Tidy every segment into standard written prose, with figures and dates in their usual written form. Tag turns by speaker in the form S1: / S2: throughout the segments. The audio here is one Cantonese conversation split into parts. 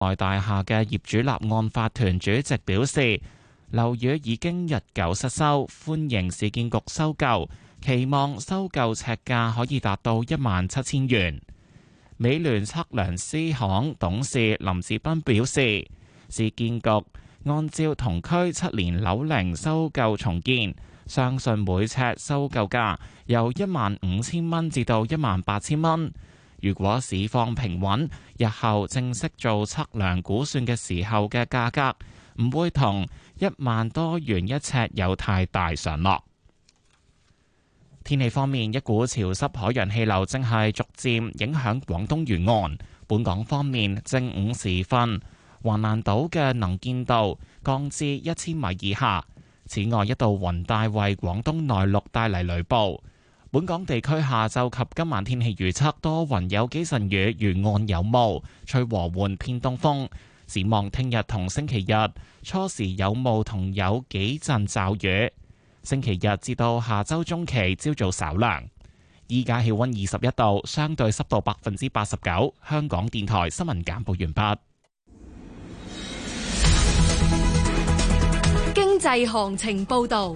S1: 外大廈嘅業主立案法團主席表示，樓宇已經日久失修，歡迎市建局收購，期望收購尺價可以達到17,000元。美聯測量師行董事林志斌表示，市建局按照同區7年樓齡收購重建，相信每尺收購價由15,000蚊至到18,000蚊。如果市況平穩，日後正式做測量估算嘅時候嘅價格唔會同1萬多元一尺有太大上落。天氣方面，一股潮濕海洋氣流正係逐漸影響廣東沿岸。本港方面，正午時分，橫瀾島嘅能見度降至1000米以下。此外，一道雲帶為廣東內陸帶嚟雷暴。本港地區下晝及今晚天氣預測多雲有幾陣雨，沿岸有霧，吹和緩偏東風。展望聽日同星期日，初時有霧同有幾陣驟雨。星期日至到下周中期，朝早稍涼。依家氣溫21度，相對濕度89%。香港電台新聞簡報完畢。
S2: 經濟行情報道。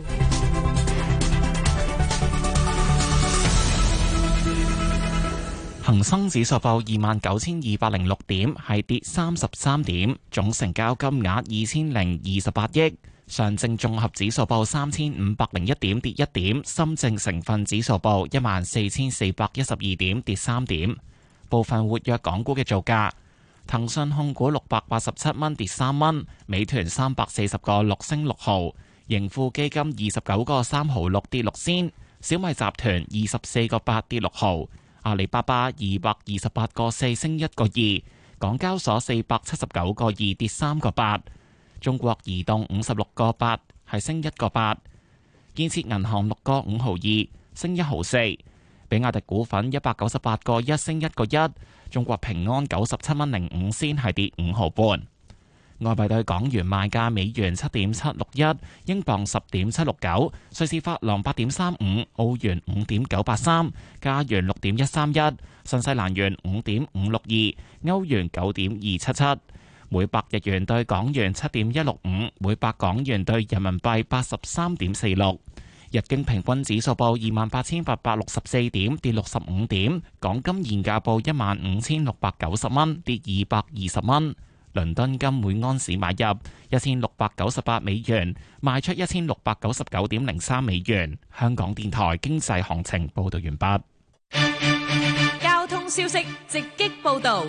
S1: 恒生指數報29,206點，係跌33點，總成交金額2,028億。上證綜合指數報3,501點，跌1點。深證成分指數報14,412點，跌3點。部分活躍港股嘅造價：騰訊控股687蚊，跌3蚊；美團340個6升6毫；盈富基金29個3毫6跌6仙；小米集團24個8跌6毫。阿里巴巴228個4升1個2，港交所479個2跌3個8，中國移動56個8係升1個8，建設銀行6個5毫2升1毫4，比亞迪股份198個1升1個1，中國平安97蚊05仙係跌5毫半。外幣對港元賣價：美元7.761，英鎊10.769，瑞士法郎8.35，澳元5.983，加元6.131，新西蘭元5.562，歐元9.277，每百日元對港元7.165，每百港元對人民幣83.46。日經平均指數報28,864點，跌65點。港金現價報15,690蚊，跌220蚊。倫敦金每安士買入1,698美元，賣出1,699.03美元。香港電台經濟行情報道完畢。
S2: 交通消息直擊報道。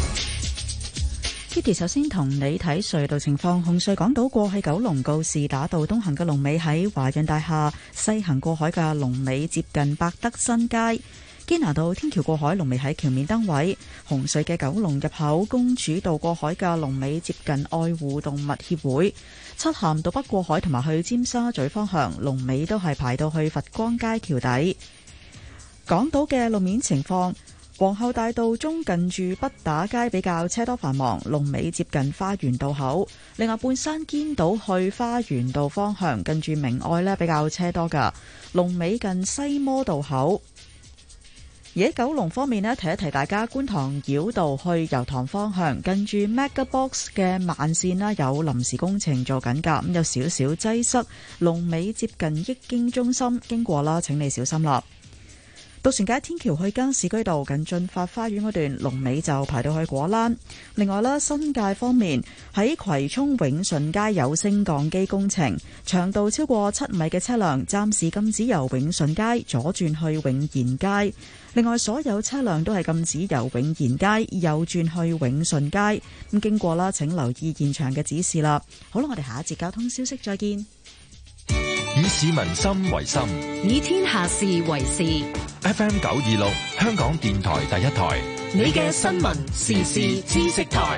S3: Kitty 首先同你睇隧道情況，紅隧港島過去九龍告士打道東行嘅龍尾喺華潤大廈，西行過海嘅龍尾接近百德新街。堅拿道天橋過海龍尾喺橋面燈位，紅隧嘅九龍入口公主道過海嘅龍尾接近愛護動物協會，漆咸道北過海同埋去尖沙咀方向龍尾都係排到去佛光街橋底。港島嘅路面情況，皇后大道中近住畢打街比較車多繁忙，龍尾接近花園道口。另外半山堅道去花園道方向近住明愛呢比較車多噶，龍尾近西摩道口。而喺九龍方面呢，提一提大家，觀塘繞道去油塘方向，近住 MegaBox 嘅慢線啦，有臨時工程做緊㗎，咁有少少擠塞，龍尾接近益經中心，經過啦，請你小心啦。渡船街天橋去加士居道近駿發花園嗰段龍尾就排到去果欄。另外啦，新界方面喺葵涌永順街有升降機工程，長度超過7米嘅車輛暫時禁止由永順街左轉去永賢街。另外，所有車輛都係禁止由永賢街右轉去永順街。咁經過啦，請留意現場嘅指示啦。好啦，我哋下一節交通消息再見。
S4: 以市民心為心，
S2: 以天下事為事。
S4: FM 926，香港電台第一台，
S2: 你嘅新聞時事知識台。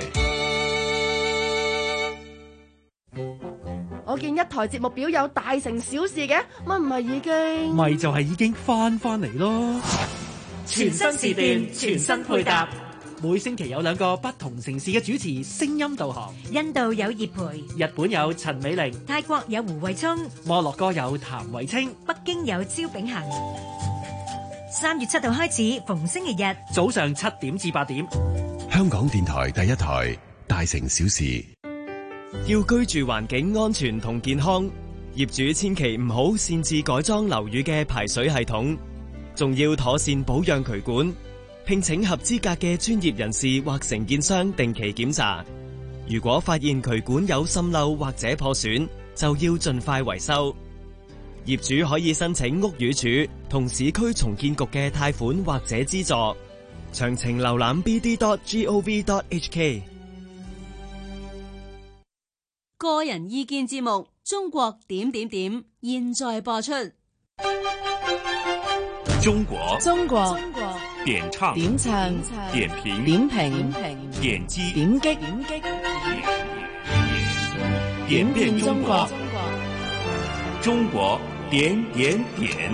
S5: 我見一台節目表有大成小事嘅，乜唔係已經？
S6: 咪就係已經翻嚟咯！
S7: 全新時段，全新配搭，
S6: 每星期有2個不同城市嘅主持聲音導航。
S7: 印度有葉培，
S6: 日本有陳美玲，
S7: 泰國有胡慧聰，
S6: 摩洛哥有譚慧清，
S7: 北京有招炳恒。3月7號開始，逢星期日
S6: 早上7點至8點，
S4: 香港電台第一台，
S8: 大城小事。
S9: 要居住環境安全同健康，業主千祈唔好擅自改裝樓宇嘅排水系統，仲要妥善保養渠管，聘請合資格嘅專業人士或承建商定期檢查。如果發現渠管有滲漏或者破損，就要盡快維修。業主可以申請屋宇署同市區重建局嘅貸款或者資助，詳情瀏覽 bd.gov.hk。
S2: 個人意見節目《中國點點點》現在播出。
S10: 中國點唱點評點擊點變中國，中國點點點。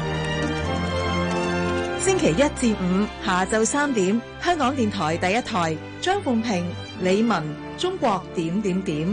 S11: 星期一至五下晝3點，香港電台第一台，張鳳平、李文，中國點點點。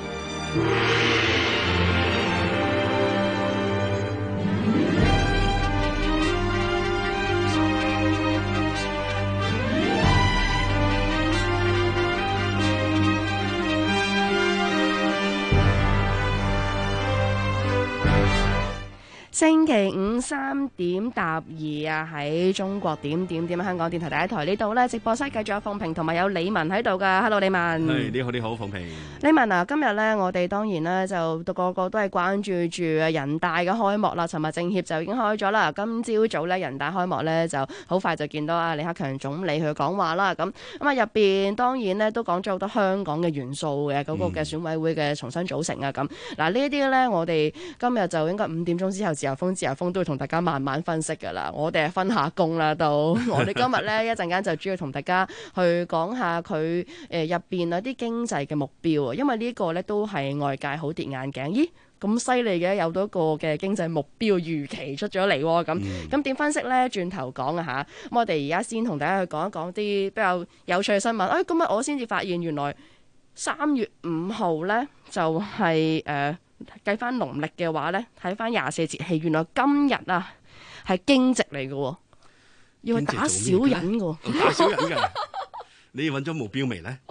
S5: 星期五3點答2啊，喺中國點點點香港電台第一台呢度呢，直播室繼續有鳳平同埋有李文喺度噶。Hello， 李文。
S12: 你好，鳳平。
S5: 李文啊，今日呢，我哋當然呢，就個個都係關注住人大嘅開幕啦。尋日政協就已經開咗啦，今朝早呢，人大開幕呢，就好快就見到啊李克強總理佢講話啦。咁啊入邊當然呢，都講咗好多香港嘅元素嘅嗰個嘅選委會嘅重新組成啊。咁嗱呢啲呢，我哋今日就應該5點鐘之後自由風都會同大家慢慢分析噶啦，我哋係分下工啦都。我哋今日呢，一陣間就主要同大家去講下佢入邊有啲經濟嘅目標啊，因為呢個呢都係外界好跌眼鏡。咦，咁犀利嘅，有到一個嘅經濟目標預期出咗嚟喎。咁點分析呢？轉頭講啊嚇。咁我哋而家先同大家去講一講啲比較有趣嘅新聞。今日我先至發現原來3月5號呢，就係計翻農曆嘅話呢，睇翻24節氣，原來今日啊係驚蟄嚟嘅，要去打小人嘅，
S12: 打小人嘅。你揾咗目標未呢？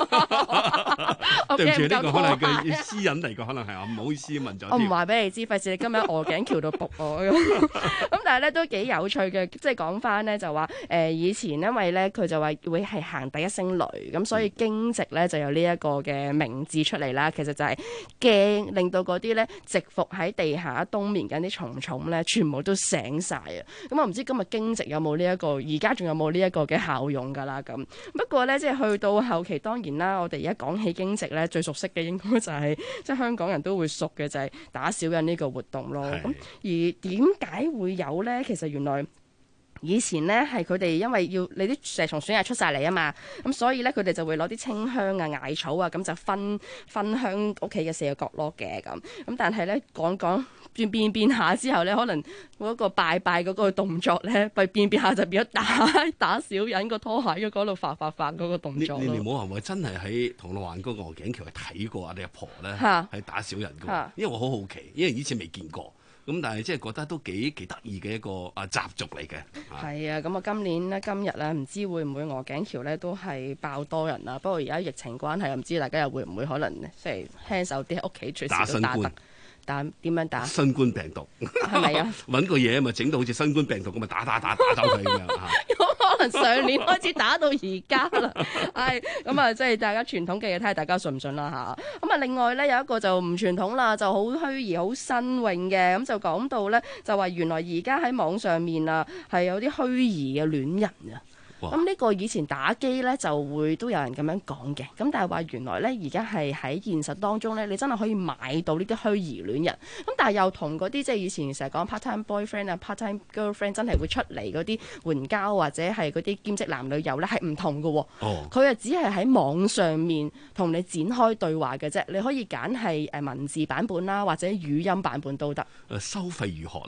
S12: 對唔住，呢個可能係私隱嚟嘅，可能係唔好意思問咗。
S5: 我唔話俾你知，費事你今日鵝頸橋度仆我咁但係咧都幾有趣嘅，即係講翻咧就話以前因為咧佢就話會係行第一聲雷，咁所以驚蟄咧就有呢一個嘅名字出嚟啦。其實就係驚令到嗰啲咧蟄伏喺地下冬眠緊啲蟲蟲咧，全部都醒晒啊！咁我唔知今日驚蟄有冇呢一個，而家仲有冇呢一個嘅效用㗎啦咁。不過咧，即係去到後期，當然啦，我哋而家講起驚蟄咧，最熟悉嘅應該就係即係香港人都會熟嘅，就係打小人呢個活動咯。咁而點解會有咧？其實原來以前咧係佢哋因為要你啲蛇蟲鼠蟻出晒嚟啊嘛，咁所以咧佢哋就會攞啲清香啊、艾草啊，咁就分香屋企嘅4個角落嘅咁。咁但係咧講變下之後咧，可能嗰個拜嗰個動作咧，變下就變咗打小人個拖鞋嘅嗰度發嗰個動作咯。
S12: 你唔好話我真係喺銅鑼灣嗰個鵝頸橋去睇過啊！你阿婆咧係打小人㗎，因為我好好奇，因為以前未見過。咁但係即係覺得都幾得意嘅一個習俗嚟嘅。
S5: 係啊，咁啊今年呢，今日咧唔知會唔會鵝頸橋咧都係爆多人啊？不過而家疫情關係，唔知大家又會唔會可能即係輕手啲喺屋企隨時都打得。打點樣打？新冠病毒係咪啊？
S12: 揾個嘢咪整到好似新冠病毒咁咪打走佢咁樣
S5: 可能上年開始打到而家啦。係咁啊，即係大家傳統嘅嘢，睇下大家信唔信啦嚇。咁啊，另外咧有一個就唔傳統啦，就好虛擬、好新穎嘅。咁就講到咧，就話原來而家喺網上面啊，係有啲虛擬嘅戀人啊。咁呢個以前打機呢就會都有人咁樣講嘅，咁但係話原來呢而家係喺現實當中呢，你真係可以買到呢啲虛擬戀人，咁但係又同嗰啲即係以前成日講 part time boyfriend 啊 part time girlfriend 真係會出嚟嗰啲援交或者係嗰啲兼職男女友呢係唔同嘅喎。佢啊只係喺網上面同你展開對話嘅啫，你可以揀係文字版本啦，或者語音版本都得。
S12: 收費如何呢？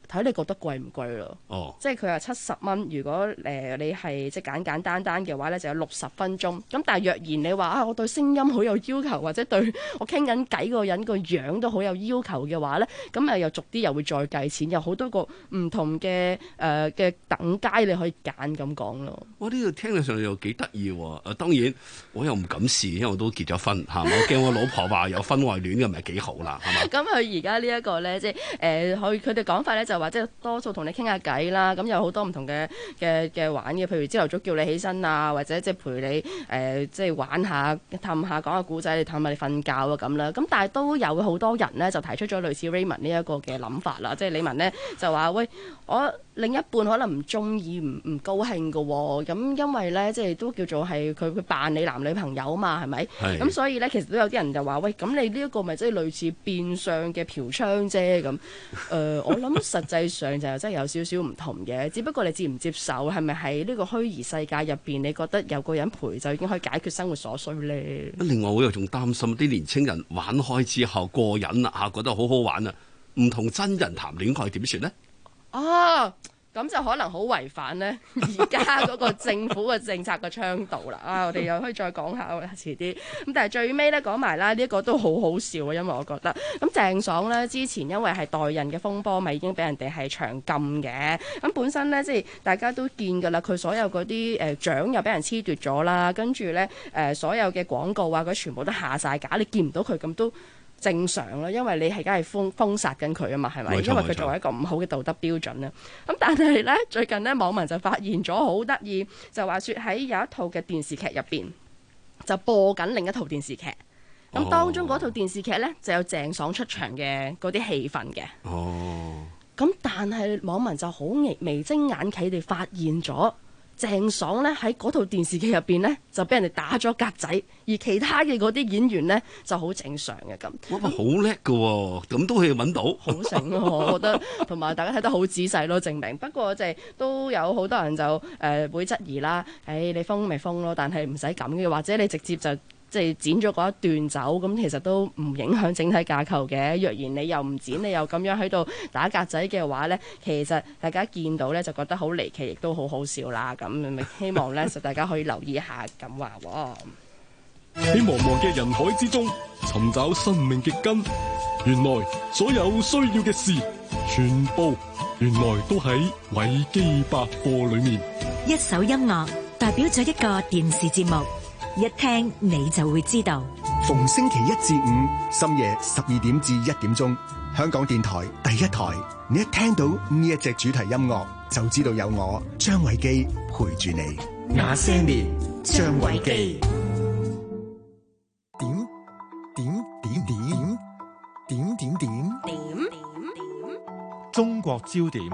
S5: 睇你覺得貴唔貴咯。即係佢話70蚊，如果你係即係簡簡單嘅話咧，就有60分鐘。咁但係若然你話我對聲音好有要求，或者對我傾緊偈嗰個人個樣都好有要求嘅話咧，咁又逐啲又會再計錢，有好多個唔同嘅等階你可以揀咁講咯。
S12: 我呢度聽起上又幾得意喎。當然我又唔敢試，因為我都結咗婚嚇，我驚我老婆話有婚外戀嘅，唔係幾好啦，係嘛？
S5: 咁佢而家呢一個咧，即係佢哋講法咧就話，即係多數同你傾下偈啦。咁有好多唔同嘅玩嘅，譬如朝頭早叫你起身啊，或者即係陪你即係玩下、氹下、講下故仔，你氹下你瞓覺啊咁啦。咁但係都有好多人咧就提出咗類似 Raymond 呢一個嘅諗法啦。即係李文咧就話：喂，我另一半可能唔中意、唔高興㗎喎。咁因為咧即係都叫做係佢扮你男女朋友嘛，係咪？咁所以咧其實都有啲人就話：喂，咁你呢一個咪即係類似變相嘅嫖娼啫咁。我諗實際上就真係有少少唔同嘅，只不過你接唔接受，係咪喺呢個虛擬世界入邊，你覺得有個人陪就已經可以解決生活所需咧？
S12: 另外我又仲擔心啲年青人玩開之後過癮啦嚇，覺得好好玩啊，唔同真人談戀愛點算呢？
S5: 咁就可能好違反呢而家嗰個政府嘅政策嘅倡導啦。我哋又可以再講下遲啲。咁但係最尾咧講埋啦，呢一個都好好笑啊，因為我覺得咁鄭爽呢之前因為係代孕嘅風波，咪已經俾人哋係長禁嘅。咁本身呢，即係大家都見㗎啦，佢所有嗰啲獎又俾人褫奪咗啦，跟住呢，所有嘅廣告啊，佢全部都下晒架，你見唔到佢咁都正常啦，因為你係梗係封殺緊佢啊嘛，係咪？因為佢作為一個唔好嘅道德標準啦。咁但係咧，最近咧網民就發現咗好得意，就話説喺有一套嘅電視劇入邊就播緊另一套電視劇。咁當中嗰套電視劇咧就有鄭爽出場嘅嗰啲戲份嘅。咁但係網民就好眉精眼企地發現咗。鄭爽咧喺嗰套電視劇入邊咧就俾人哋打咗格仔，而其他嘅嗰啲演員咧就好正常嘅咁。
S12: 哇！好叻㗎喎，咁都可以揾到。
S5: 好醒咯，我覺得，同埋大家睇得好仔細咯，證明。不過就係都有好多人就會質疑啦。你封咪封咯，但係唔使咁嘅，或者你直接就即係剪咗嗰一段走，咁其實都唔影響整體架構嘅。若然你又唔剪，你又咁樣喺度打格仔嘅話呢，其實大家見到呢就覺得好離奇，亦都好好笑啦。咁咪希望呢就大家可以留意一下咁話喎。
S8: 喺茫茫嘅人海之中尋找生命嘅根，原來所有需要嘅事，全部原來都喺維基百科裏面。
S7: 一首音樂代表咗一個電視節目。一聽你就會知道，
S13: 逢星期1至5深夜12點至1點鐘，香港電台第一台，你一聽到呢一隻主題音樂，就知道有我張偉基陪住你。
S4: 那些年，張偉基。
S11: 點中國焦點。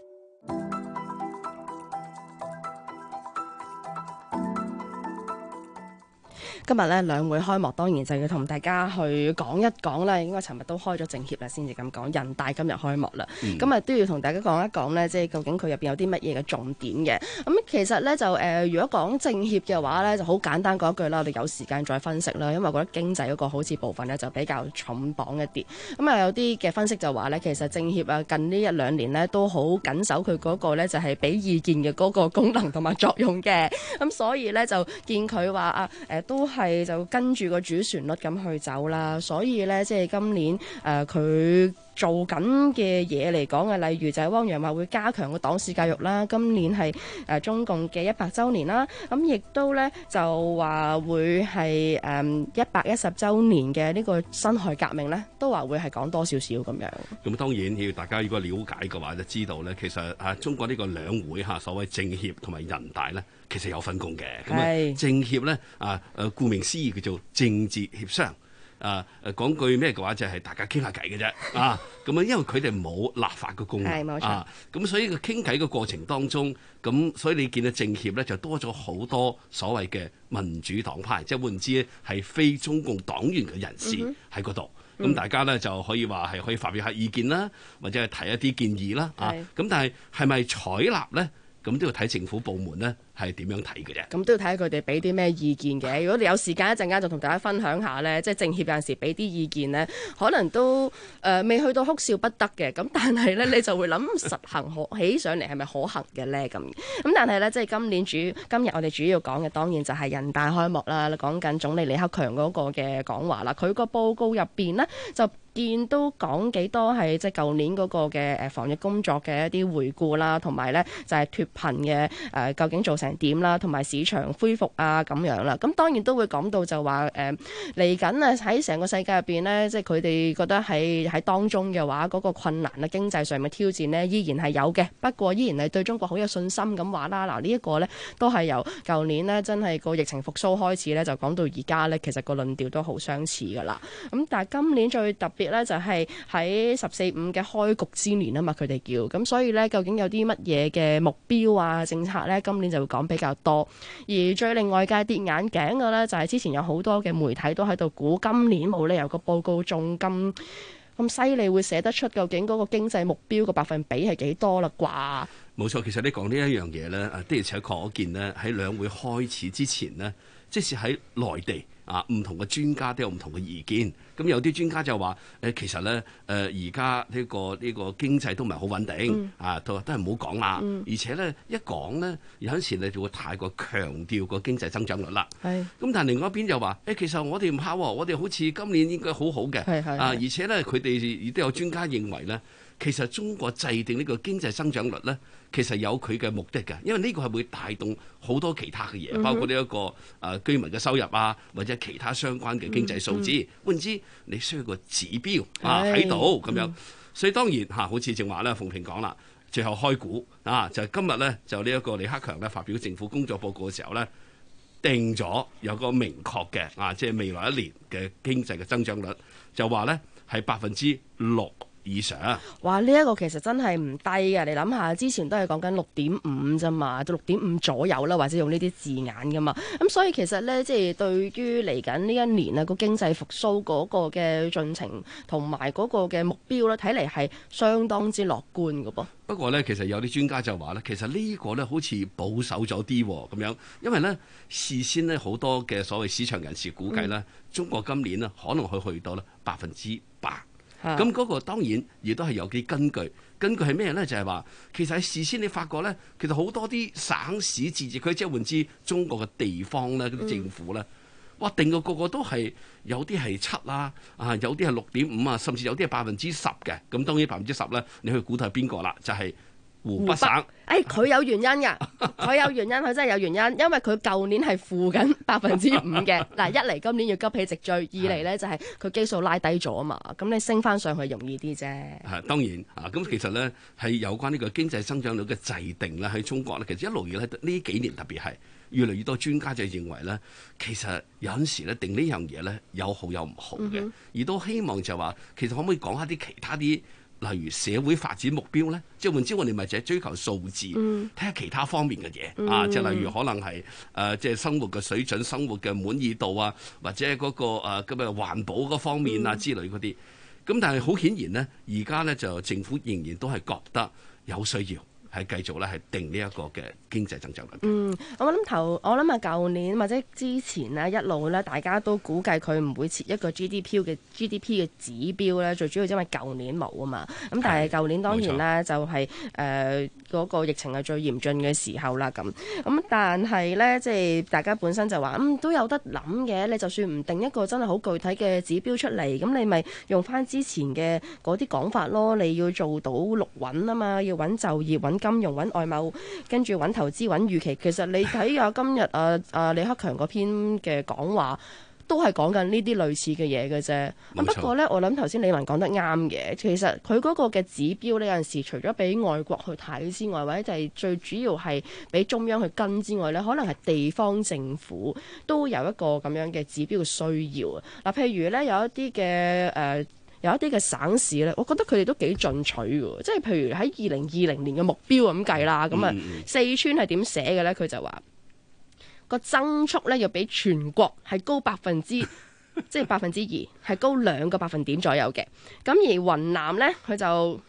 S5: 今日咧兩會開幕，當然就要同大家去講一講啦。應該尋日都開咗政協啦，先至咁講。人大今日開幕啦，咁啊都要同大家講一講呢，即係究竟佢入邊有啲乜嘢嘅重點嘅。咁其實呢，就如果講政協嘅話呢，就好簡單講一句啦。我哋有時間再分析啦，因為我覺得經濟嗰個好似部分呢就比較重磅一啲。咁啊有啲嘅分析就話呢，其實政協啊近呢1-2年呢都好緊守佢嗰個呢，就係俾意見嘅嗰個功能同埋作用嘅。咁所以呢，就見佢話都係就跟住個主旋律咁去走啦，所以呢，即係今年佢做緊嘅嘢嚟講嘅，例如就係汪洋話會加強個黨史教育啦，今年係中共嘅100週年啦，咁亦都呢，就話會係110週年嘅呢個辛亥革命呢，都話會係講多少少咁樣。咁
S12: 當然要大家如果了解嘅話，就知道呢，其實中國呢個兩會所謂政協同埋人大呢，其實有分工嘅。咁政協呢，顧名思義叫做政治協商。講句咩嘅話就係大家傾下偈嘅啫。咁因為佢哋冇立法嘅功能。冇錯。咁所以個傾偈嘅過程當中，咁所以你見到政協呢，就多咗好多所謂嘅民主黨派，即係換言之係非中共黨員嘅人士喺嗰度。咁大家呢，就可以話係可以發表下意見啦，或者係提一啲建議啦。咁但係咪採納呢？咁都要睇政府部門呢， 係點樣睇嘅啫。
S5: 咁都要睇下佢哋俾啲咩意見嘅。如果你有時間一陣間就同大家分享下呢，即係政協有陣時俾啲意見呢，可能都未去到哭笑不得嘅。咁但係呢，你就會諗實行起上嚟係咪可行嘅呢？咁但係呢，即係今日我哋主要講嘅當然就係人大開幕啦，講緊總理李克強嗰個嘅講話啦。佢個報告入邊呢，就見都講幾多係即係舊年嗰個嘅防疫工作嘅一啲回顧啦，同埋呢就係脫貧嘅究竟做成點啦，同埋市場恢復啊咁樣啦。咁當然都會講到就話嚟緊啊喺成個世界入邊呢，即係佢哋覺得喺當中嘅話嗰個困難啊經濟上嘅挑戰呢依然係有嘅，不過依然係對中國好有信心咁話啦。嗱呢一個呢都係由舊年呢真係個疫情復甦開始呢，就講到而家呢，其實個論調都好相似噶啦。咁但係今年最特別咧就係喺14.5嘅開局之年啊嘛，佢哋叫咁，所以咧究竟有啲乜嘢嘅目標啊政策咧，今年就會講比較多。而最令外界跌眼鏡嘅咧，就係之前有好多嘅媒體都喺度估今年冇理由個報告仲咁犀利，會寫得出究竟嗰個經濟目標個百分比係幾多啦啩？
S12: 冇錯，其實你講呢一樣嘢咧，的而且確我見呢喺兩會開始之前呢，即使喺內地唔同嘅專家都有唔同嘅意見。咁有啲專家就話其實咧而家呢個經濟都唔係好穩定都係唔好講啦。而且咧一講咧有陣時你就會太過強調個經濟增長率啦。咁但係另外一邊就話其實我哋唔怕喎，我哋好似今年應該好好嘅。而且咧佢哋亦都有專家認為咧，其實中國制定呢個經濟增長率咧，其實有佢嘅目的嘅，因為呢個係會帶動好多其他嘅嘢，包括呢一個居民嘅收入啊，或者其他相關嘅經濟數字。換言之，你需要個指標喺度咁樣。所以當然好似正話咧，鳳萍講啦，最後開估就係今日咧，就呢一個李克強咧發表政府工作報告嘅時候咧，定咗有個明確嘅即係未來一年嘅經濟嘅增長率，就話咧係6%以上。
S5: 哇！呢一個其實真係唔低嘅，你諗下，之前都係講緊6.5啫嘛，到6.5左右啦，或者用呢啲字眼噶嘛。咁所以其實呢，即係對於嚟緊呢一年啊個經濟復甦嗰個嘅進程同埋嗰個嘅目標咧，睇嚟係相當之樂觀嘅噃。
S12: 不過呢，其實有啲專家就話呢，其實呢個呢好似保守咗啲咁樣，因為呢事先呢好多嘅所謂市場人士估計呢，中國今年呢可能去到呢8%。咁嗰個當然亦都係有啲根據係咩呢？就係話其實喺事先你發覺呢，其實好多啲省市自治區，即係換之中國嘅地方呢，嗰啲政府呢，哇定個個都係有啲係7啦，有啲係6.5啊，甚至有啲係10%嘅。咁當然10%呢，你去估睇係邊個啦？就係湖北省。
S5: 佢有原因㗎，佢有原因，佢真係有原因，因為佢舊年係負緊5%嘅。嗱，一嚟今年要急起直追，二嚟呢就係佢基數拉低咗啊嘛，咁你升翻上去容易啲啫。
S12: 當然咁其實呢係有關呢個經濟增長率嘅制定咧，喺中國呢，其實一路以來呢幾年特別係越嚟越多專家就認為呢，其實有陣時呢定呢樣嘢呢有好有唔好嘅，而都希望就話其實可唔可以講下啲其他啲，例如社會發展目標呢？即係換之我哋咪就係追求數字，睇下其他方面嘅嘢即係例如可能係即係生活嘅水準、生活嘅滿意度啊，或者嗰個咁嘅環保嗰方面啊之類嗰啲。咁但係好顯然呢，而家呢就政府仍然都係覺得有需要係繼續咧係定呢一個嘅經濟增長率。
S5: 我諗啊，舊年或者之前呢，一路咧，大家都估計佢唔會設一個 GDP 嘅指標咧，最主要因為舊年冇啊嘛。咁但係舊年當然啦，就係嗰個疫情係最嚴峻嘅時候啦。咁但係咧，即係大家本身就話都有得諗嘅。你就算唔定一個真係好具體嘅指標出嚟，咁你咪用翻之前嘅嗰啲講法咯。你要做到6穩啊嘛，要穩就業、穩金融、穩外貿，跟住穩投資、穩預期。其實你睇下今日李克強嗰篇嘅講話，都係講緊呢啲類似嘅嘢嘅啫。不過呢，我諗頭先李文講得啱嘅，其實佢嗰個嘅指標呢，有陣時除咗俾外國去睇之外，或者就係最主要係俾中央去跟之外呢，可能係地方政府都有一個咁樣嘅指標嘅需要啊。譬如呢，有一啲嘅省市咧，我覺得佢哋都幾進取嘅，即係譬如喺2020年嘅目標咁計啦，咁四川係點寫嘅咧？佢就話個增速咧要比全國係高即係2%，係高2個百分點左右嘅。咁而雲南咧，佢就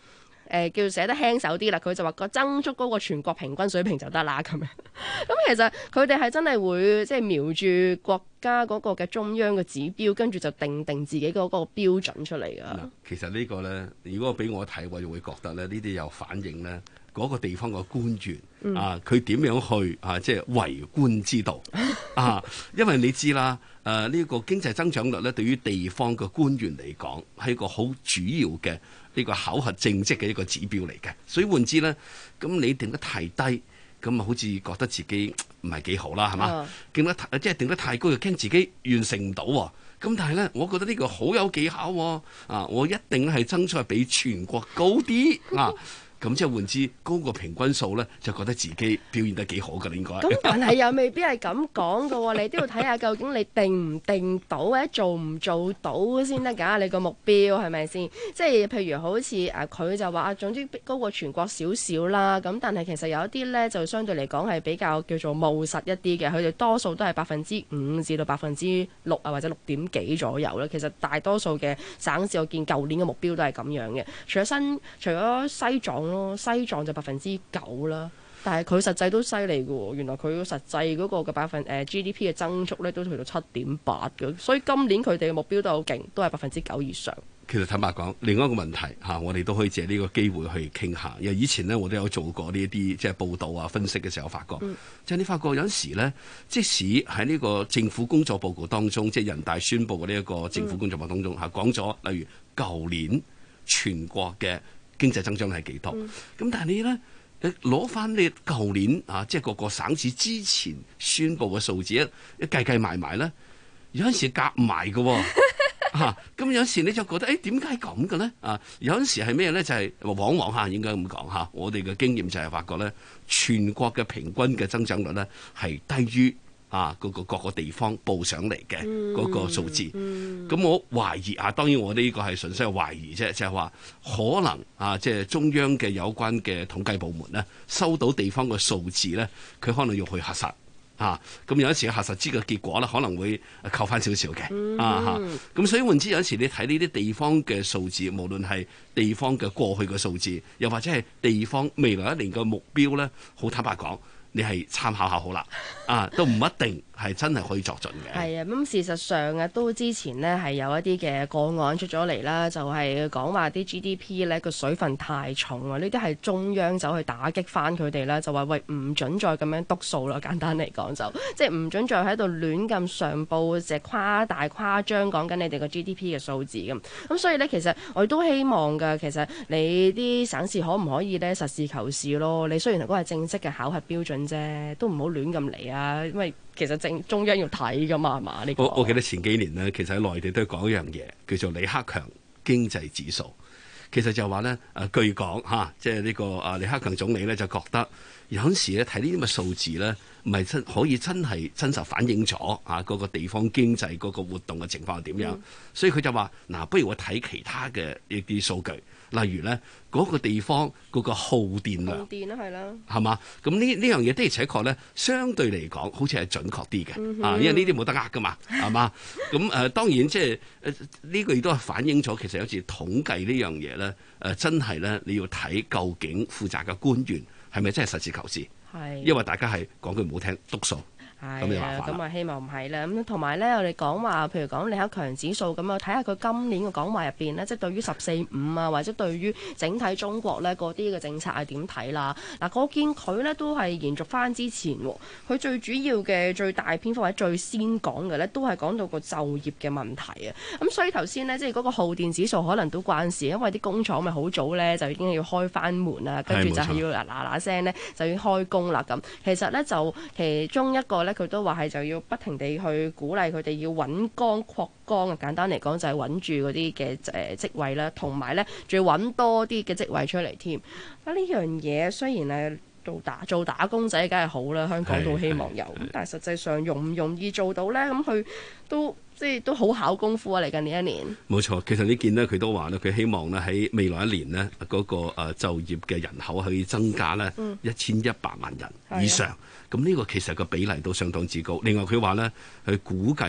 S5: 叫寫得輕手啲啦，佢就話個增速高過全國平均水平就得啦咁樣。咁其實佢哋係真係會即係瞄住國家嗰個嘅中央嘅指標，跟住就定自己嗰個標準出嚟㗎。
S12: 其實呢個呢，如果俾我睇，我就會覺得咧，呢啲有反映呢嗰個地方嘅官員啊，佢點樣去啊，即係為官之道啊。因為你知啦，呢個經濟增長率咧，對於地方嘅官員嚟講係一個好主要嘅呢個考核政績嘅一個指標嚟嘅。所以換之呢，咁你定得太低，咁啊好似覺得自己唔係幾好啦，係嘛？定得太高，又驚自己完成唔到喎。咁但係咧，我覺得呢個好有技巧喎。啊，我一定係爭取係比全國高啲啊。咁即係換之高過平均數咧，就覺得自己表現得幾好㗎，應該。
S5: 咁但係又未必係咁講㗎喎，你都要睇下究竟你定唔定到，或者做唔做到先得㗎。你個目標係咪先？即係譬如好似佢就話總之高過全國少少啦。咁但係其實有一啲咧就相對嚟講係比較叫做務實一啲嘅，佢哋多數都係5%至到6%啊，或者6.幾左右啦。其實大多數嘅省市我見舊年嘅目標都係咁樣嘅，除咗西藏。西藏就9%啦，但係佢實際都犀利嘅喎。原來佢實際嗰個嘅GDP 嘅增速咧都去到7.8嘅，所以今年佢哋嘅目標都好勁，都係9%以上。
S12: 其實坦白講，另外一個問題我哋都可以借呢個機會去傾下。因為以前呢，我都有做過呢一啲即係報導啊、分析嘅時候，發覺即係你發覺有陣時呢，即使喺呢個政府工作報告當中，即係人大宣佈嘅呢一個政府工作報告當中講咗，例如舊年全國嘅經濟增長係幾多？咁但係你咧，攞翻你舊年即係各個省市之前宣佈嘅數字一計埋咧，有陣時夾唔埋嘅喎。咁有時你就覺得點解咁嘅咧？有陣時係咩咧？就係往往應該咁講我哋嘅經驗就係發覺咧，全國嘅平均嘅增長率咧係低於嗰個各個地方報上嚟嘅嗰個數字。咁我懷疑當然我呢個係純粹係懷疑啫，就係話可能即係中央嘅有關嘅統計部門咧，收到地方嘅數字咧，佢可能要去核實咁有陣時核實知嘅結果咧，可能會扣翻少少嘅咁所以換之有陣時你睇呢啲地方嘅數字，無論係地方嘅過去嘅數字，又或者係地方未來一年嘅目標咧，好坦白講，你係參考下好啦，都唔一定係真係可以作準嘅。
S5: 係啊，咁事實上都之前呢係有一啲嘅個案出咗嚟啦，就係講話啲 GDP 呢個水分太重啊，呢啲係中央走去打擊翻佢哋啦，就話喂唔準再咁樣督數啦，簡單嚟講就即係唔準再喺度亂咁上報，即係誇大誇張講緊你哋個 GDP 嘅數字咁所以呢，其實我哋都希望㗎，其實你啲省市可唔可以呢實事求是咯？你雖然嗰個係正式嘅考核標準啫，都唔好亂咁嚟啊！因為其實中央要睇噶嘛，係嘛？呢個
S12: 我記得前幾年呢，其實喺內地都係講一樣嘢，叫做李克強經濟指數。其實就話呢，據講即係呢個李克強總理呢，就覺得有陣時咧睇呢啲咁嘅數字呢，唔係可以真係真實反映咗嗰個地方經濟嗰個活動嘅情況係點樣。所以佢就話不如我睇其他嘅一啲數據。例如咧，嗰個地方嗰個耗電量，
S5: 係啦，
S12: 係嘛？咁呢樣嘢的而且確咧，相對嚟講好似係準確啲嘅，因為呢啲冇得呃噶嘛，係嘛？咁當然即係呢個亦都係反映咗，其實有時統計呢樣嘢咧，真係咧你要睇究竟負責嘅官員係咪真係實事求是，因為大家係講句唔好聽篤數。
S5: 係啊，咁啊希望唔係啦。咁同埋咧，我哋講話，譬如講李克強指數咁啊，睇下佢今年嘅講話入邊呢，即係對於14.5啊，或者對於整體中國咧嗰啲嘅政策係點睇啦？嗱，我見佢咧都係延續翻之前，佢最主要嘅最大篇幅或者最先講嘅咧，都係講到個就業嘅問題啊。咁所以頭先呢，即係嗰個耗電指數可能都關事，因為啲工廠咪好早咧就已經要開翻門啦，跟住就係要嗱聲咧就要開工啦。咁其實咧就其中一個佢都話係就要不停地去鼓勵佢哋要穩崗擴崗啊，簡單嚟講就係穩住嗰啲嘅職位啦，同埋咧仲要揾多啲嘅職位出嚟添。呢樣嘢雖然係做打工仔梗係好啦，香港都希望有，但係實際上容唔容易做到咧？咁佢都即係都好考功夫啊！嚟緊呢一年，冇
S12: 錯。其實你見呢，佢都話咧，佢希望咧喺未來一年呢，嗰個就業嘅人口可以增加咧1100萬人以上。咁呢個其實個比例都相當之高。另外佢話咧，佢估計咧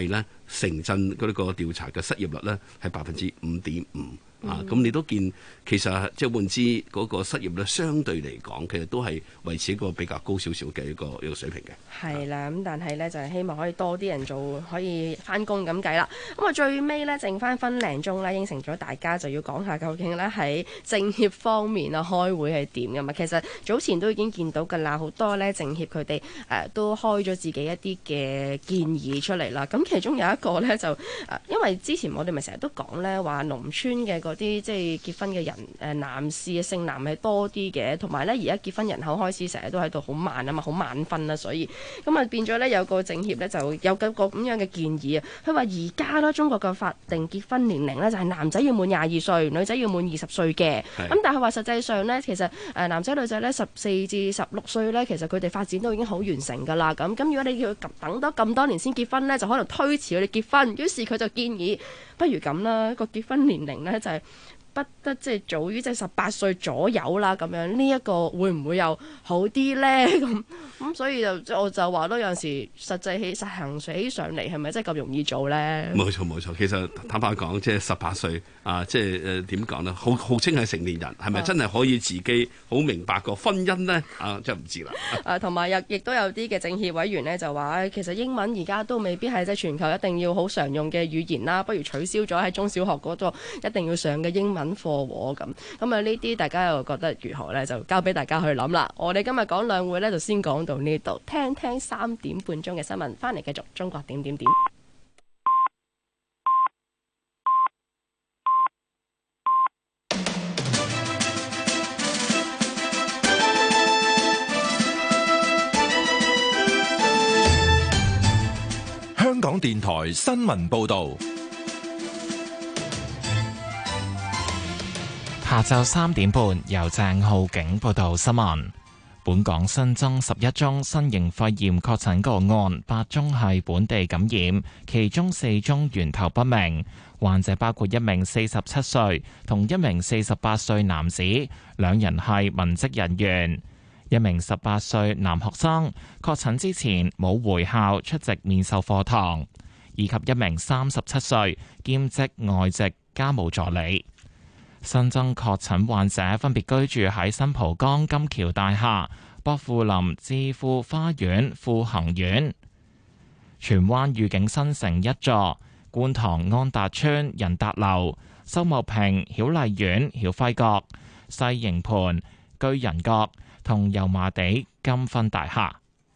S12: 城鎮嗰個調查嘅失業率咧係5.5%。咁你都見其實即係換之嗰個失業率相對嚟講，其實都係維持一個比較高少少嘅一個水平嘅。
S5: 係啦，咁但係咧就係希望可以多啲人做，可以翻工咁計啦。咁啊最尾咧剩翻分零鐘咧，應承咗大家就要講下究竟咧喺政協方面啊開會係點㗎嘛。其實早前都已經見到㗎啦，好多咧政協佢哋都開咗自己一啲嘅建議出嚟啦。咁其中有一個咧就因為之前我哋咪成日都講咧話農村嘅嗰啲即係結婚嘅人男士嘅性男係多啲嘅，同埋咧而家結婚人口開始成日都喺度好慢啊嘛，好晚婚啦，所以咁啊變咗咧有個政協咧就有個咁樣嘅建議啊。佢話而家咧中國嘅法定結婚年齡咧就係男仔要滿22歲，女仔要滿20歲嘅。咁但係話實際上咧，其實男仔女仔咧14至16歲咧，其實佢哋發展都已經好完成㗎啦。咁如果你要等多咁多年先結婚咧，就可能推遲佢哋結婚。於是佢就建議，不如咁啦，個結婚年齡咧就係不得即係早於即係18歲左右啦，咁樣呢一個會唔會又好啲咧？咁所以我就話咯，有陣時實際實行起上嚟係咪真係咁容易做咧？
S12: 冇錯，其實坦白講，即係18歲即係點講咧？號稱係成年人，係咪真係可以自己好明白個婚姻咧？真係唔知啦。
S5: 同埋亦都有啲嘅政協委員咧就話，其實英文而家都未必係即係全球一定要好常用嘅語言啦，不如取消咗喺中小學嗰度一定要上嘅英文課喎咁啊，呢啲大家又覺得如何呢？就交俾大家去諗啦。我哋今日講兩會呢，就先講到呢度，聽3點半鐘嘅新聞，翻嚟繼續中國點點點。
S4: 香港電台新聞報導。
S1: 下晝3點半，由鄭浩景報道新聞。本港新增11宗新型肺炎確診個案，8宗係本地感染，其中4宗源頭不明。患者包括一名47歲同一名48歲男子，兩人係文職人員。一名18歲男學生確診之前冇回校出席面授課堂，以及一名37歲兼職外籍家務助理。新增確診患者分別居住喺新蒲崗金橋大廈、薄扶林置富花園富恒苑、荃灣御景新城一座、觀塘安達邨仁達樓、秀茂坪曉麗苑曉輝閣、西營盤居仁閣同油麻地金分大廈。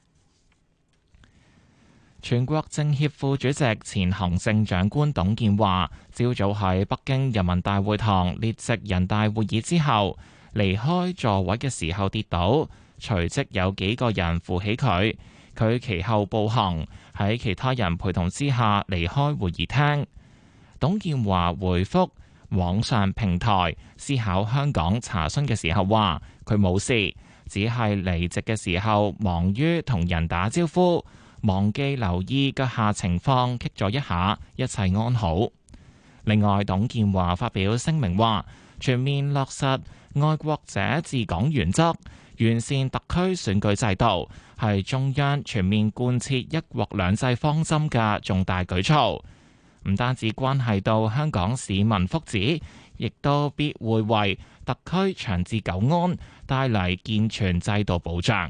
S1: 全國政協副主席、前行政長官董建華朝早喺北京人民大會堂列席人大會議之後，離開座位嘅時候跌倒，隨即有幾個人扶起佢，佢其後步行喺其他人陪同之下離開會議廳。董建華回覆網上平台思考香港查詢嘅時候話，佢冇事，只係離席嘅時候忙於同人打招呼，忘記留意腳下情況，棘咗一下，一切安好。另外，董建華發表聲明話，全面落實愛國者治港原則，完善特區選舉制度，係中央全面貫徹一國兩制方針嘅重大舉措，唔單止關係到香港市民福祉，亦都必會為特區長治久安帶嚟健全制度保障。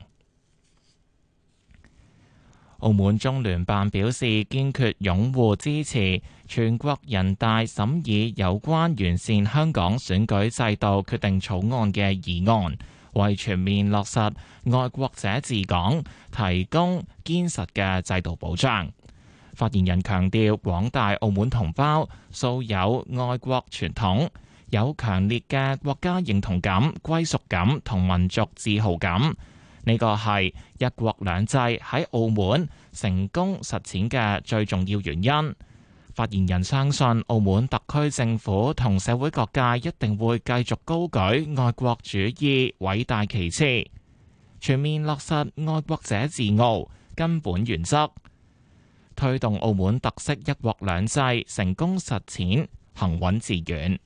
S1: 澳門中聯辦表示堅決擁護支持全國人大審議有關完善香港選舉制度決定草案嘅議案，為全面落實愛國者治港提供堅實嘅制度保障。發言人強調，廣大澳門同胞素有愛國傳統，有強烈嘅國家認同感、歸屬感同民族自豪感。呢個係一國兩制喺澳門成功實踐嘅最重要原因。發言人相信，澳門特區政府同社會各界一定會繼續高舉愛國主義偉大旗幟，全面落實愛國者治澳根本原則，推動澳門特色一國兩制成功實踐行穩致遠。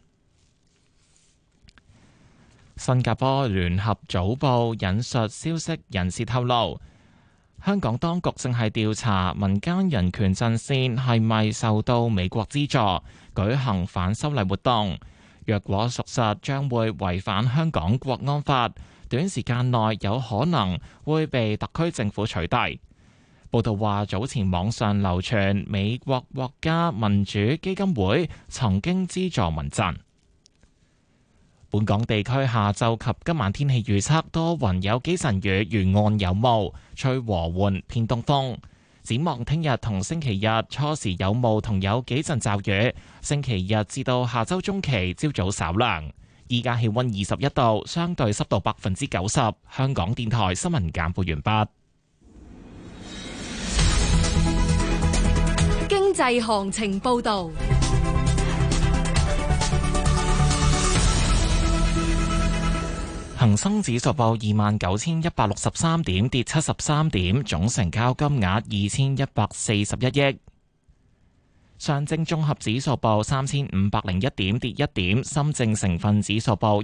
S1: 新加坡聯合早報引述消息人士透露， 香港當局正係調查民間人權陣線係咪受到美國資助舉行反修例活動，若果屬實，將會違反香港國安法，短時間內有可能會被特區政府取締。報道話，早前網上流傳美國國家民主基金會曾經資助民陣。本港地區下晝及今晚天氣預測多雲有幾陣雨，沿岸有霧，吹和緩偏東風。展望聽日同星期日初時有霧同有幾陣驟雨，星期日至到下周中期朝早稍涼。依家氣溫21度，相對濕度90%。香港電台新聞簡報完畢。
S2: 經濟行情報道。
S1: 恒生指數報29,163點，跌73點，總成交金額2141億。上證綜合指數報3501點，跌1點。深證成分指數報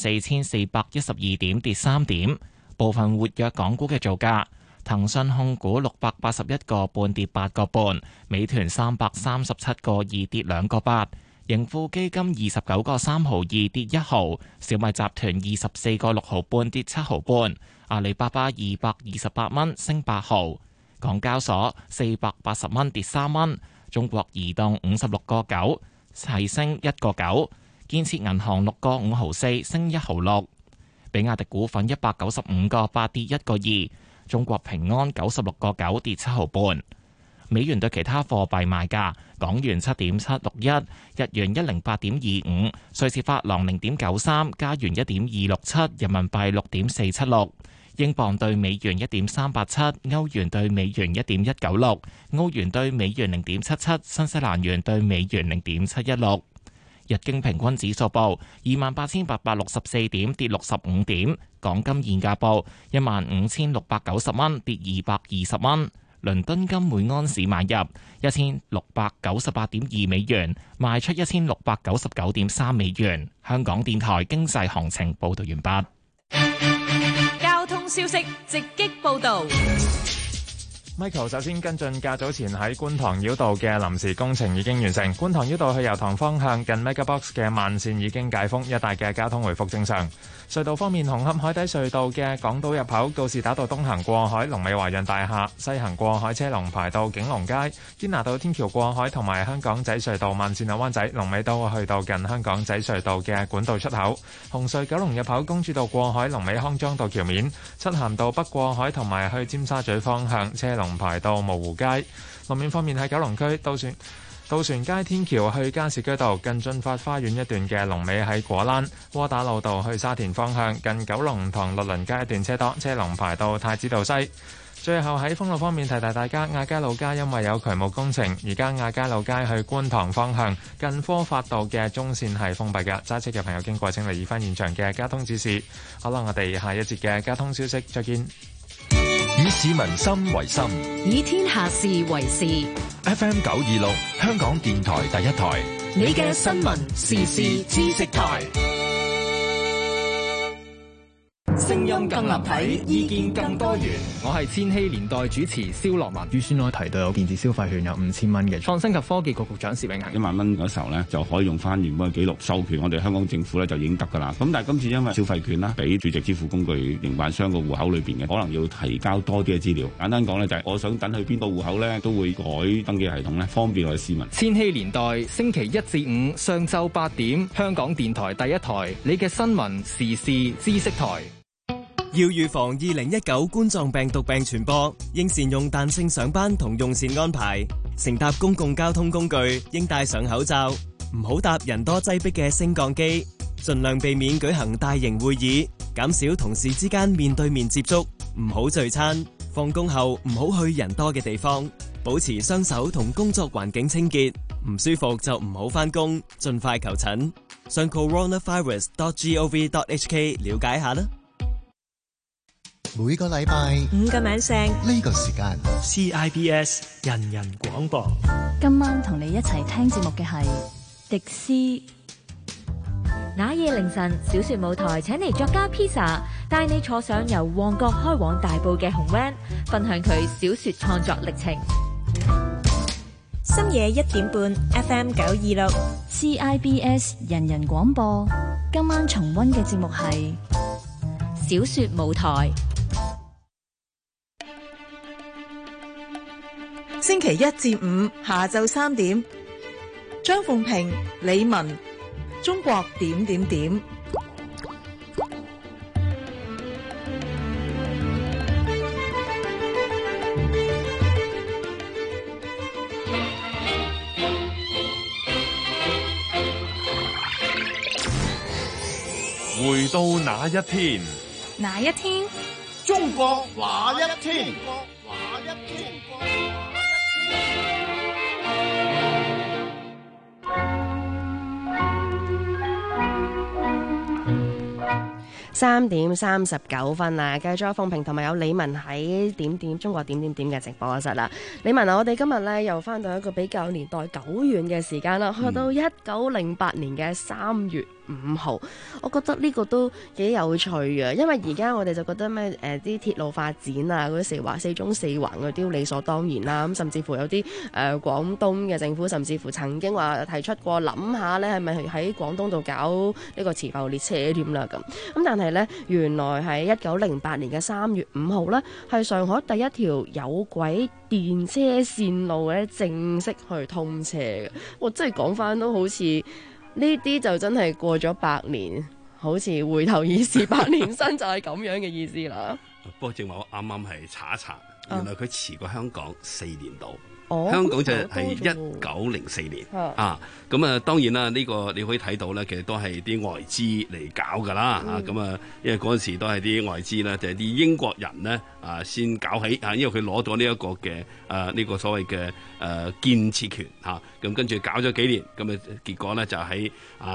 S1: 14,412點，跌3點。部分活躍港股嘅造價：騰訊控股681個半，跌8個半；美團337個2，跌2個8。盈富基金29個3毫2，跌1毫；小米集團24個6毫半，跌7毫半；阿里巴巴228蚊，升8毫；港交所480蚊，跌3蚊；中國移動56個9，係升1個9；建設銀行6個5毫4，升1毫6；比亞迪股份195個8，跌1個2；中國平安96個9，跌7毫半。美元對其他貨幣賣價：港元7.761，日元108.25，瑞士法郎0.93，加元1.267，人民幣6.476，英鎊對美元1.387，歐元對美元1.196，澳元對美元0.77，新西蘭元對美元0.716。日經平均指數報28,864點，跌65點。港金現價報15,690蚊，跌220蚊。倫敦金每安士買入1698.2美元，賣出1699.3美元。香港電台經濟行情報道完
S2: 畢。交通消息直擊報道。
S14: Michael 首先跟進，較早前喺觀塘繞道嘅臨時工程已經完成，觀塘繞道去油塘方向近 Megabox 嘅慢線已經解封，一帶嘅交通回復正常。隧道方面，紅磡海底隧道嘅港島入口告士打道東行過海，龍尾華潤大廈；西行過海車龍排到景隆街。堅拿道天橋過海同埋香港仔隧道慢線嘅灣仔龍尾都去到近香港仔隧道嘅管道出口。紅隧九龍入口公主道過海龍尾康莊道橋面，漆咸道北過海同埋去尖沙咀方向車龍排到蕪湖街。路面方面，喺九龍區渡船街天橋去加士居道近駿發花園一段嘅龍尾喺果欄；窩打老道去沙田方向近九龍塘律倫街一段車多，車龍排到太子道西。最後喺封路方面提提大家，亞皆老街因為有渠務工程，而家亞皆老街去觀塘方向近科發道嘅中線係封閉嘅，揸車嘅朋友經過請留意翻現場嘅交通指示。好啦，我哋下一節嘅交通消息再見。
S4: 以市民心為心，
S2: 以天下事為事。
S4: FM 926，香港電台第一台，
S2: 你嘅新聞時事知識台。
S15: 聲音更立體，意見更多元。
S16: 我係千禧年代主持蕭樂文。預算內提到有電子消費券有5000蚊嘅。創新及科技局局長薛永恒
S17: ，1萬蚊嗰時候咧就可以用翻原本嘅記錄授權，我哋香港政府咧就已經得㗎啦。咁但係今次因為消費券啦，俾儲值支付工具營辦商個戶口裏邊嘅，可能要提交多啲嘅資料。簡單講咧就係我想等去邊個戶口咧，都會改登記系統咧，方便我哋市民。
S16: 千禧年代星期1至5上晝8點，香港電台第一台，你嘅新聞時事知識台。
S9: 要預防2019冠狀病毒病傳播，應善用彈性上班同用膳安排。乘搭公共交通工具應戴上口罩，唔好搭人多擠迫嘅升降機。盡量避免舉行大型會議，減少同事之間面對面接觸。唔好聚餐，放工後唔好去人多嘅地方。保持雙手同工作環境清潔。唔舒服就唔好返工，盡快求診。上 coronavirus.gov.hk 了解下啦。
S18: 每個禮拜
S19: 5個晚上
S18: 呢個時間
S6: CIBS 人人廣播。
S19: 今晚同你一齊聽節目嘅係迪斯。
S20: 那夜凌晨，小說舞台請嚟作家 Pizza 帶你坐上由旺角開往大埔嘅紅 van， 分享佢小說創作歷程。
S7: 深夜1點半 FM 926
S19: CIBS 人人廣播，今晚重溫嘅節目係
S20: 小說舞台。
S11: 星期1至5下晝3點，張鳳平、李文，中國點點點。
S21: 回到那一天，
S22: 哪一天？
S23: 中國那一天？
S5: 3點39分啊！繼續有鳳平同埋有李文喺點點中國點點點嘅直播室啦。李文啊，我哋今日咧又翻到一個比較年代久遠嘅時間啦，去到1908年嘅3月5號，我覺得呢個都幾有趣嘅，因為而家我哋就覺得咩啲鐵路發展啊，嗰啲四縱四橫嗰啲理所當然啦，咁甚至乎有啲廣東嘅政府甚至乎曾經話提出過諗下咧，係咪喺廣東度搞呢個磁浮列車添啦咁但係咧原來喺1908年嘅3月5號咧，係上海第一條有軌電車線路咧正式去通車嘅。我真係講翻都好似呢啲就真係過咗100年，好似回頭已是百年身，就係咁樣嘅意思啦。
S12: 不過正話我啱啱係查一查，原來佢遲過香港4年度。
S5: 香
S12: 港就係1904年啊，咁啊當然啦，呢個你可以睇到咧，其實都係啲外資嚟搞噶啦咁因為嗰陣時都係啲外資咧，就係啲英國人咧先搞起因為佢攞咗呢一個嘅呢個所謂嘅建設權咁跟住搞咗幾年，咁結果咧就喺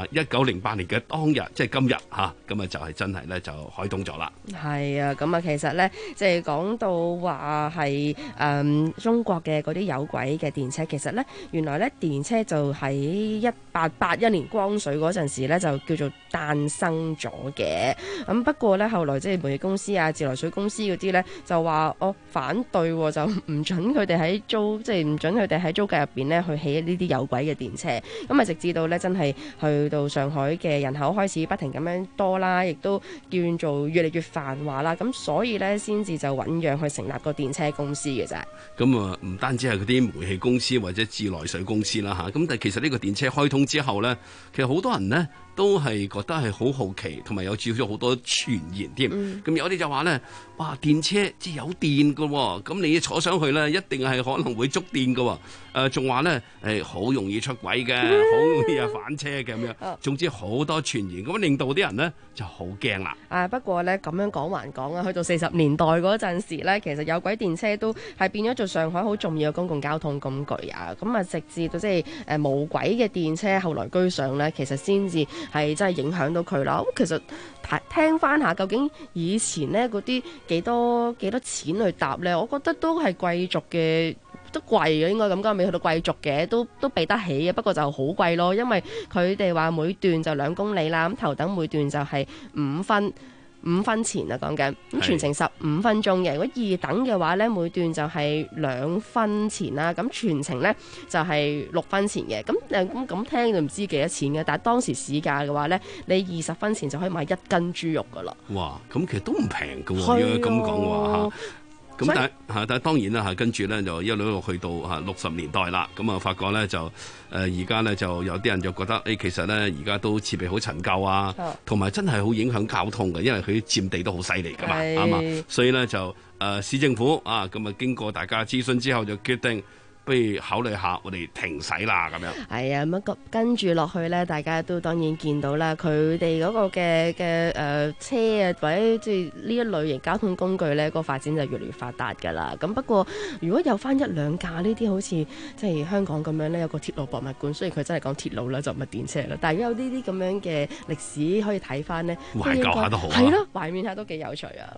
S12: 1908年嘅當日，即係今日咁就係真係咧就開通咗啦。係啊，咁
S5: 其實咧即係講到話係中國嘅嗰啲有軌嘅電車，其實咧原來咧電車就喺1881年光緒嗰陣時咧就叫做誕生咗嘅。咁不過咧後來即係煤氣公司啊、自來水公司嗰啲咧就話反對，就唔准佢哋喺租界入邊咧去起呢啲有軌嘅電車。咁直至到咧真係去到上海嘅人口開始不停咁樣多啦，亦都叫做越嚟越繁華啦。咁所以咧先至就醞釀去成立個電車公司嘅啫。咁
S12: 唔單止係嗰啲煤氣公司或者自來水公司啦咁但係其實呢個電車開通之後呢，其實好多人呢都係覺得係好好奇，同埋有照咗好多傳言添。咁有啲就話呢，哇電車即係有電㗎喎，咁你坐上去呢，一定係可能會觸電㗎喎。仲話呢，好容易出軌嘅，好容易反車嘅咁樣。總之好多傳言，咁令到啲人呢就好驚啦。
S5: 不過呢，咁樣講還講啊，去到40年代嗰陣時呢，其實有軌電車都係變咗做上海好重要嘅公共交通工具啊。咁直至到即係無軌嘅電車後來居上呢，其實先至係真係影響到佢啦。咁其實聽翻下，究竟以前呢嗰啲幾多錢去搭呢？我覺得都係貴族嘅。都貴嘅，應該咁講，未去到貴族嘅，都俾得起嘅。不過就好貴咯，因為佢哋話每段就2公里啦，咁頭等每段就係5分錢啊，講緊咁全程15分鐘嘅。如果二等嘅話呢，每段就係2分錢啦，咁全程呢就係6分錢嘅。咁聽就唔知幾多錢嘅，但係當時市價嘅話呢，你20分錢就可以買1斤豬肉噶啦。哇，咁其實都唔平㗎喎，如果咁講話咁但係當然啦跟住咧就一路去到60年代啦，咁發覺咧就而家咧就有啲人就覺得其實咧而家都設備好陳舊啊，同埋真係好影響交通嘅，因為佢佔地都好犀利噶嘛，啱嘛，所以咧就市政府咁經過大家諮詢之後就決定，不如考慮下我哋停駛啦咁樣。係啊，咁跟住落去咧，大家都當然見到啦，佢哋嗰個嘅車啊，或者即係呢一類型交通工具咧，個發展就越嚟越發達㗎啦。咁不過如果有翻1-2架呢啲，好似即係香港咁樣咧，有個鐵路博物館，雖然佢真係講鐵路啦，就唔係電車啦，但係如果有呢啲咁樣嘅歷史可以睇翻咧，懷舊下都好啊。係咯，懷緬下都幾有趣啊！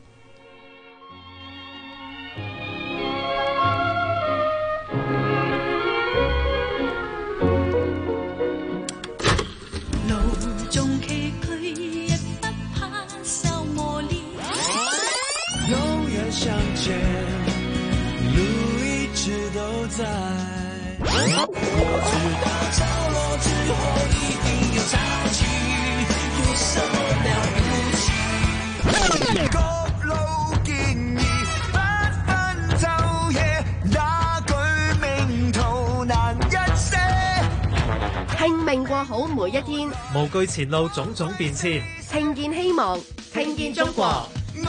S5: 拼命過好每一天，
S6: 無懼前路種種變遷，
S5: 聽見希望，聽見中國。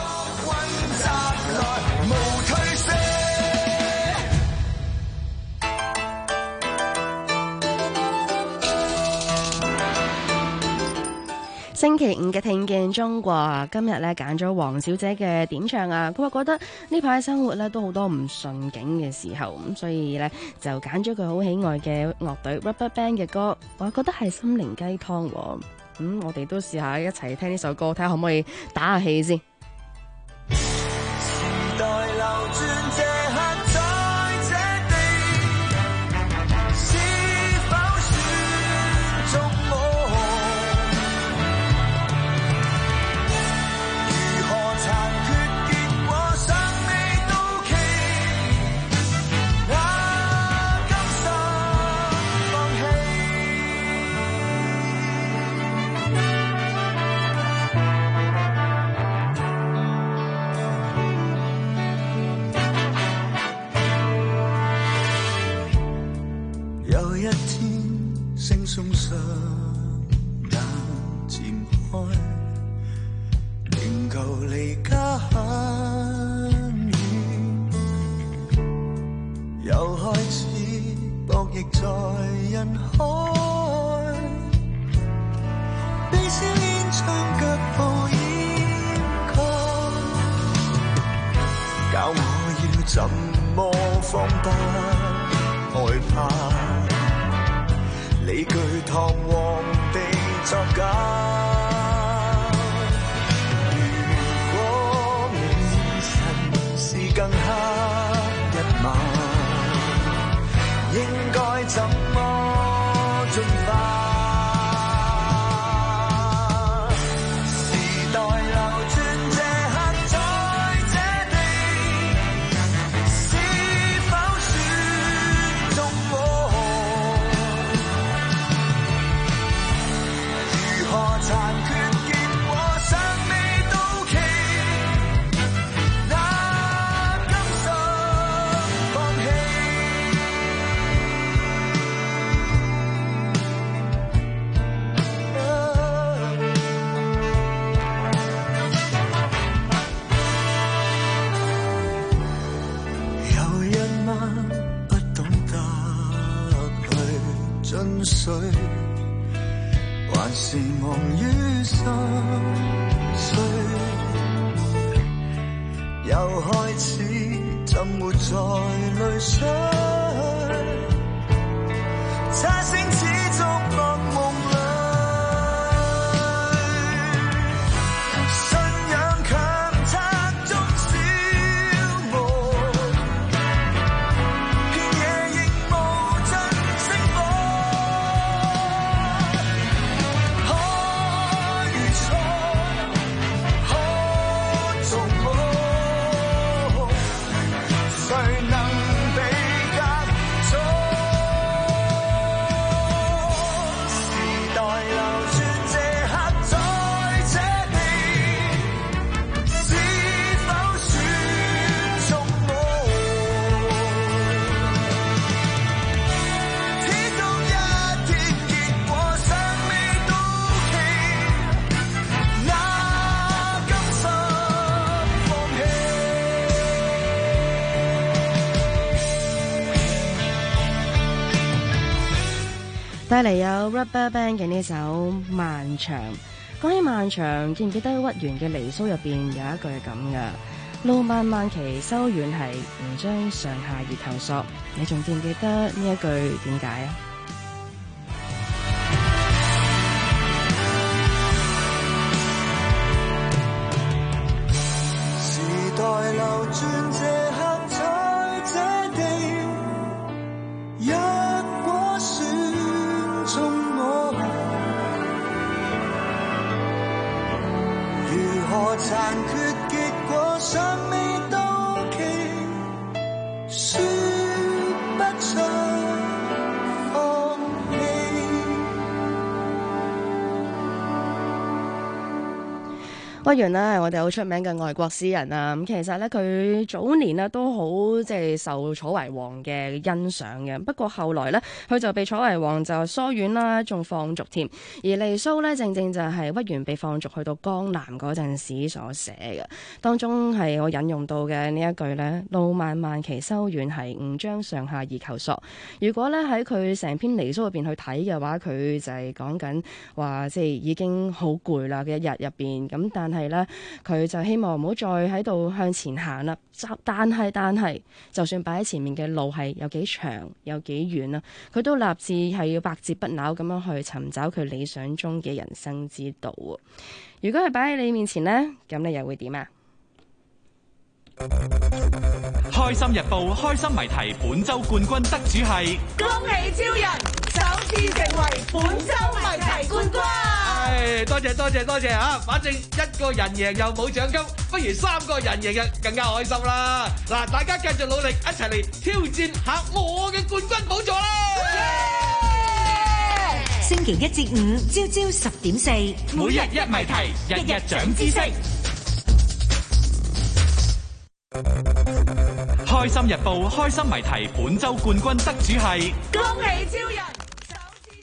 S5: 星期五嘅聽見中國，今日咧揀咗黃小姐嘅點唱啊！佢話覺得呢排生活咧都好多唔順境嘅時候，咁所以咧就揀咗佢好喜愛嘅樂隊 RubberBand 嘅歌，我覺得係心靈雞湯。我哋都試下一齊聽呢首歌，睇下可唔可以打下氣先。時代流轉這刻在這地，是否算中我？送上眼漸開，仍舊離家很遠，又開始博弈在人海，被硝煙將腳步掩蓋，教我要怎麼方不害怕，理據堂皇地作假。如果明晨是更黑一晚，應該怎麼進化？時代流轉這刻在這地，是否算中我？殘缺結果尚未到期，哪甘心放棄？有一晚不懂得去進水，還是忙於心碎，又開始浸沒在淚水，差聲始終惡夢裏，信仰強拆中消磨，遍野亦無盡星火。帶嚟有 RubberBand 嘅呢首《漫長》。講起漫長，記唔記得屈原嘅離騷入邊有一句係咁噶？路漫漫其修遠兮，吾將上下而求索。你仲記唔記得呢一句點解啊？時代流轉這刻在這地，若果算中我，如何殘缺結果尚未到期，說不出放棄。 屈原呢係我哋好出名嘅外國詩人啊，咁其實咧佢早年呢都好即係受楚懷王嘅欣賞嘅，不過後來呢，佢就被楚懷王就疏遠啦，仲放逐添。而離騷呢，正正就係屈原被放逐去到江南嗰陣時所寫嘅，當中係我引用到嘅呢一句呢：「路漫漫其修遠兮，吾將上下而求索」。如果咧喺佢成篇離騷入邊去睇嘅話，佢就係講緊話即係已經好攰啦嘅一日入邊，咁但係咧佢就希望唔好再喺度向前行啦。但係，就算擺喺前面嘅路係有幾長有幾遠啦，佢都立志係要百折不撓咁樣去尋找佢理想中嘅人生之道。如果係擺喺你面前呢，咁你又會點啊？
S3: 開心日報開心謎題本周冠軍得主係
S23: 恭喜超人首次成為本周謎題冠軍。
S6: 多謝啊！反正一個人贏又冇獎金，不如3個人贏就更加開心啦！嗱，大家繼續努力，一齊嚟挑戰下我嘅冠軍寶座啦！
S7: 星期一至五朝朝10:4，
S3: 每日一謎題，日日長知識。開心日報開心謎題本周冠軍得主係
S23: 恭喜超人首次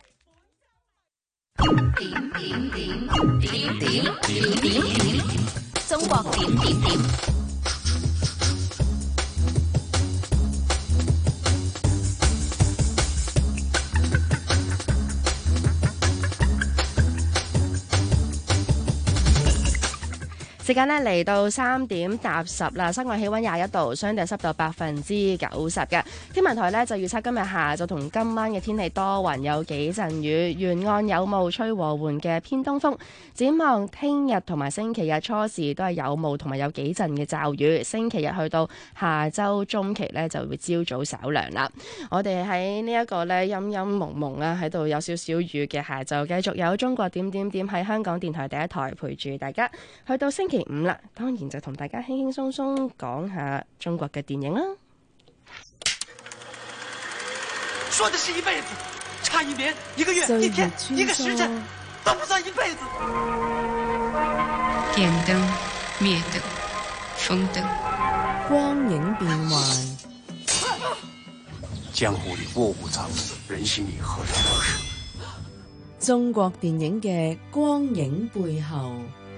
S23: 成為
S2: 中國點。
S5: 時間呢嚟到3:10啦，室外氣溫21度，相對濕度90%嘅。天文台呢就預測今日下晝同今晚嘅天氣多雲，有幾陣雨，沿岸有霧，吹和緩嘅偏東風。展望聽日同埋星期日初時都係有霧同埋有幾陣嘅驟雨，星期日去到下週中期呢就會朝早稍涼啦。我哋喺呢一個呢陰陰蒙蒙啊，喺度有少少雨嘅下晝，繼續有中國點喺香港電台第一台陪住大家，去到星期5啦，當然就同大家輕輕鬆鬆講下中國嘅電影啦。
S6: 說的是一輩子，差1年、1個月、1天、1個時辰，都不算一輩子。
S21: 點燈、滅燈、風燈，
S11: 光影變幻。
S22: 江湖裏臥虎藏龍，人心裏何嘗不是？
S11: 中國電影嘅光影背後。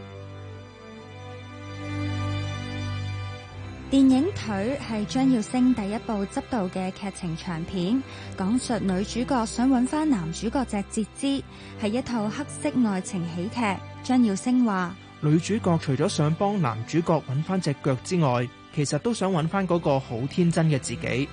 S19: 電影《腿》係張耀升第一部執導嘅劇情長片，講述女主角想揾翻男主角隻截肢，係一套黑色愛情喜劇。張耀升話：
S24: 女主角除咗想幫男主角揾翻隻腳之外，其實都想揾翻嗰個好天真嘅自己。